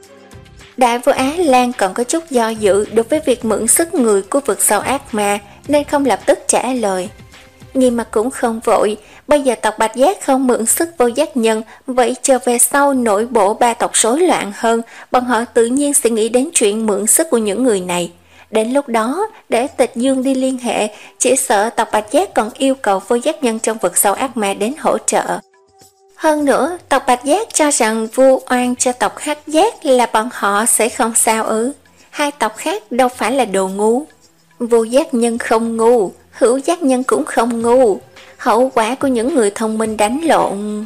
Đại vua Á Lan còn có chút do dự đối với việc mượn sức người của vực sâu ác ma, nên không lập tức trả lời. Nghiêm mặt cũng không vội, bây giờ tộc Bạch Giác không mượn sức vô giác nhân, vậy chờ về sau nội bộ ba tộc rối loạn hơn, bọn họ tự nhiên sẽ nghĩ đến chuyện mượn sức của những người này. Đến lúc đó, để Tịch Dương đi liên hệ, chỉ sợ tộc Bạch Giác còn yêu cầu vô giác nhân trong vực sâu ác ma đến hỗ trợ. Hơn nữa, tộc Bạch Giác cho rằng vu oan cho tộc Hắc Giác là bọn họ sẽ không sao ư. Hai tộc khác đâu phải là đồ ngu. Vô giác nhân không ngu, hữu giác nhân cũng không ngu. Hậu quả của những người thông minh đánh lộn.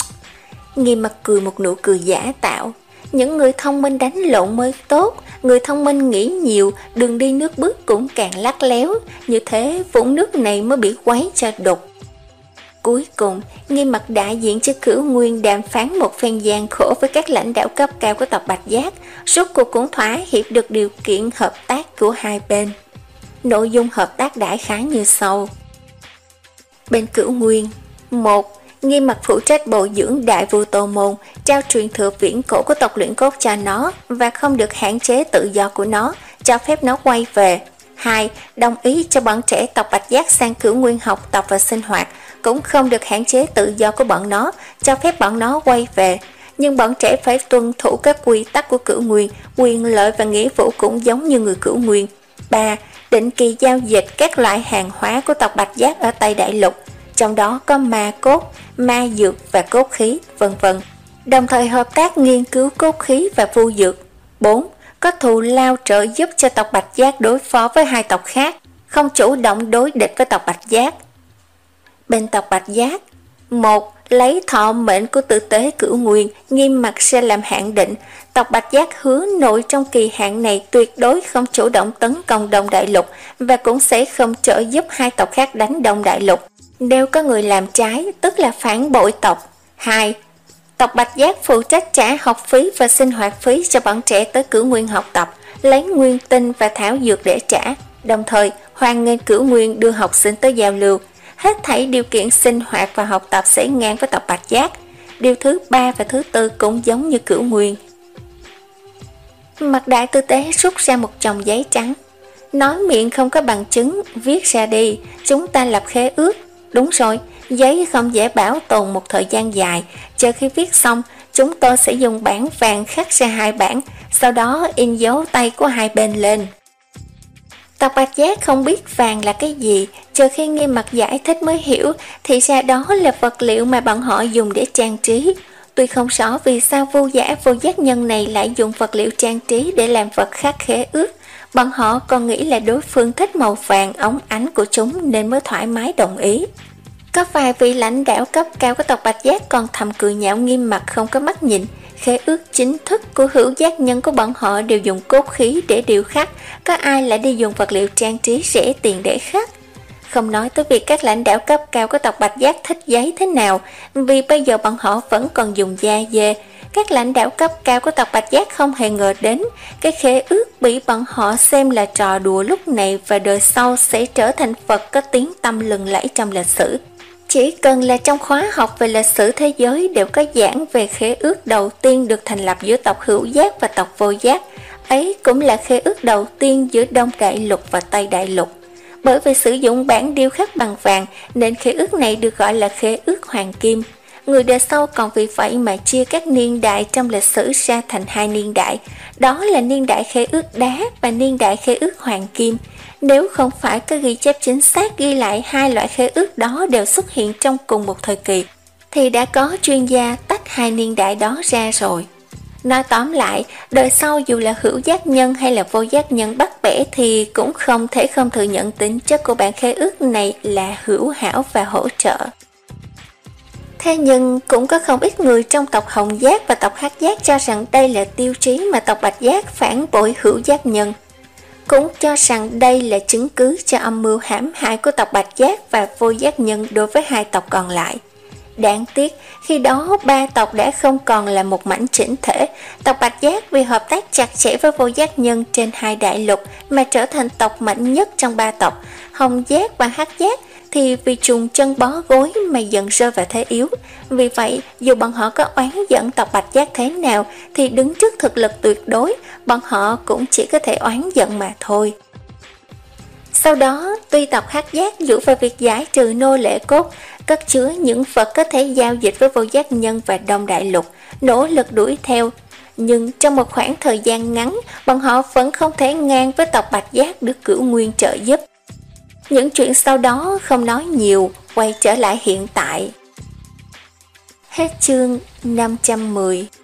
Nghiêm mặt cười một nụ cười giả tạo. Những người thông minh đánh lộn mới tốt. Người thông minh nghĩ nhiều, đường đi nước bước cũng càng lắc léo. Như thế vũng nước này mới bị quấy cho đục. Cuối cùng, Nghiêm mặt đại diện cho Cửu Nguyên đàm phán một phen gian khổ với các lãnh đạo cấp cao của tộc Bạch Giác, rốt cuộc cũng thỏa hiệp được điều kiện hợp tác của hai bên. Nội dung hợp tác đại khái như sau. Bên Cửu Nguyên, một. Nghiêm mặt phụ trách bồi dưỡng đại vua Tô Môn, trao truyền thừa viễn cổ của tộc luyện cốt cho nó và không được hạn chế tự do của nó, cho phép nó quay về. Hai. Đồng ý cho bọn trẻ tộc Bạch Giác sang Cửu Nguyên học tập và sinh hoạt, cũng không được hạn chế tự do của bọn nó, cho phép bọn nó quay về. Nhưng bọn trẻ phải tuân thủ các quy tắc của cửu nguyên, quyền lợi và nghĩa vụ cũng giống như người cửu nguyên. ba. Định kỳ giao dịch các loại hàng hóa của tộc Bạch Giác ở Tây Đại Lục, trong đó có ma cốt, ma dược và cốt khí, vân vân. Đồng thời hợp tác nghiên cứu cốt khí và vu dược. bốn. Có thù lao trợ giúp cho tộc Bạch Giác đối phó với hai tộc khác, không chủ động đối địch với tộc Bạch Giác. Bên tộc Bạch Giác, một. Lấy thọ mệnh của tử tế cửu nguyên, nghiêm mặt sẽ làm hạn định. Tộc Bạch Giác hứa nội trong kỳ hạn này tuyệt đối không chủ động tấn công Đông Đại Lục và cũng sẽ không trợ giúp hai tộc khác đánh Đông Đại Lục. Nếu có người làm trái, tức là phản bội tộc. hai. Tộc Bạch Giác phụ trách trả học phí và sinh hoạt phí cho bọn trẻ tới cửu nguyên học tập, lấy nguyên tinh và thảo dược để trả. Đồng thời, hoan nghênh cửu nguyên đưa học sinh tới giao lưu. Hết thảy điều kiện sinh hoạt và học tập sẽ ngang với tộc Bạch Giác. Điều thứ ba và thứ tư cũng giống như cửu nguyên. Mặt đại tư tế rút ra một chồng giấy trắng. Nói miệng không có bằng chứng, viết ra đi, chúng ta lập khế ước. Đúng rồi, giấy không dễ bảo tồn một thời gian dài. Chờ khi viết xong, chúng tôi sẽ dùng bản vàng khắc ra hai bản, sau đó in dấu tay của hai bên lên. Tộc Bạch Giác không biết vàng là cái gì, chờ khi Nghiêm Mặt giải thích mới hiểu, thì ra đó là vật liệu mà bọn họ dùng để trang trí. Tuy không rõ vì sao vô giả vô giác nhân này lại dùng vật liệu trang trí để làm vật khắc khế ước, bọn họ còn nghĩ là đối phương thích màu vàng óng ánh của chúng nên mới thoải mái đồng ý. Có vài vị lãnh đạo cấp cao của tộc Bạch Giác còn thầm cười nhạo Nghiêm Mặt không có mắt nhìn. Khế ước chính thức của hữu giác nhân của bọn họ đều dùng cốt khí để điều khắc, có ai lại đi dùng vật liệu trang trí rẻ tiền để khắc. Không nói tới việc các lãnh đạo cấp cao của tộc Bạch Giác thích giấy thế nào, vì bây giờ bọn họ vẫn còn dùng da dê. Các lãnh đạo cấp cao của tộc Bạch Giác không hề ngờ đến cái khế ước bị bọn họ xem là trò đùa lúc này và đời sau sẽ trở thành vật có tiếng tăm lừng lẫy trong lịch sử. Chỉ cần là trong khóa học về lịch sử thế giới đều có giảng về khế ước đầu tiên được thành lập giữa tộc hữu giác và tộc vô giác. Ấy cũng là khế ước đầu tiên giữa Đông Đại Lục và Tây Đại Lục. Bởi vì sử dụng bản điêu khắc bằng vàng nên khế ước này được gọi là khế ước hoàng kim. Người đời sau còn vì vậy mà chia các niên đại trong lịch sử ra thành hai niên đại. Đó là niên đại khế ước đá và niên đại khế ước hoàng kim. Nếu không phải có ghi chép chính xác ghi lại hai loại khế ước đó đều xuất hiện trong cùng một thời kỳ, thì đã có chuyên gia tách hai niên đại đó ra rồi. Nói tóm lại, đời sau dù là hữu giác nhân hay là vô giác nhân bắt bẻ thì cũng không thể không thừa nhận tính chất của bản khế ước này là hữu hảo và hỗ trợ. Thế nhưng cũng có không ít người trong tộc Hồng Giác và tộc Hắc Giác cho rằng đây là tiêu chí mà tộc Bạch Giác phản bội hữu giác nhân. Cũng cho rằng đây là chứng cứ cho âm mưu hãm hại của tộc Bạch Giác và vô giác nhân đối với hai tộc còn lại. Đáng tiếc, khi đó ba tộc đã không còn là một mảnh chỉnh thể. Tộc Bạch Giác vì hợp tác chặt chẽ với vô giác nhân trên hai đại lục mà trở thành tộc mạnh nhất trong ba tộc. Hồng Giác và Hắc Giác thì vì trùng chân bó gối mà dần rơi vào thế yếu. Vì vậy, dù bọn họ có oán giận tộc Bạch Giác thế nào thì đứng trước thực lực tuyệt đối, bọn họ cũng chỉ có thể oán giận mà thôi. Sau đó, tuy tộc Hắc Giác dựa vào việc giải trừ nô lệ cốt, cất chứa những vật có thể giao dịch với vô giác nhân và Đông Đại Lục, nỗ lực đuổi theo. Nhưng trong một khoảng thời gian ngắn, bọn họ vẫn không thể ngang với tộc Bạch Giác được Cửu Nguyên trợ giúp. Những chuyện sau đó không nói nhiều, quay trở lại hiện tại. Hết chương năm trăm mười.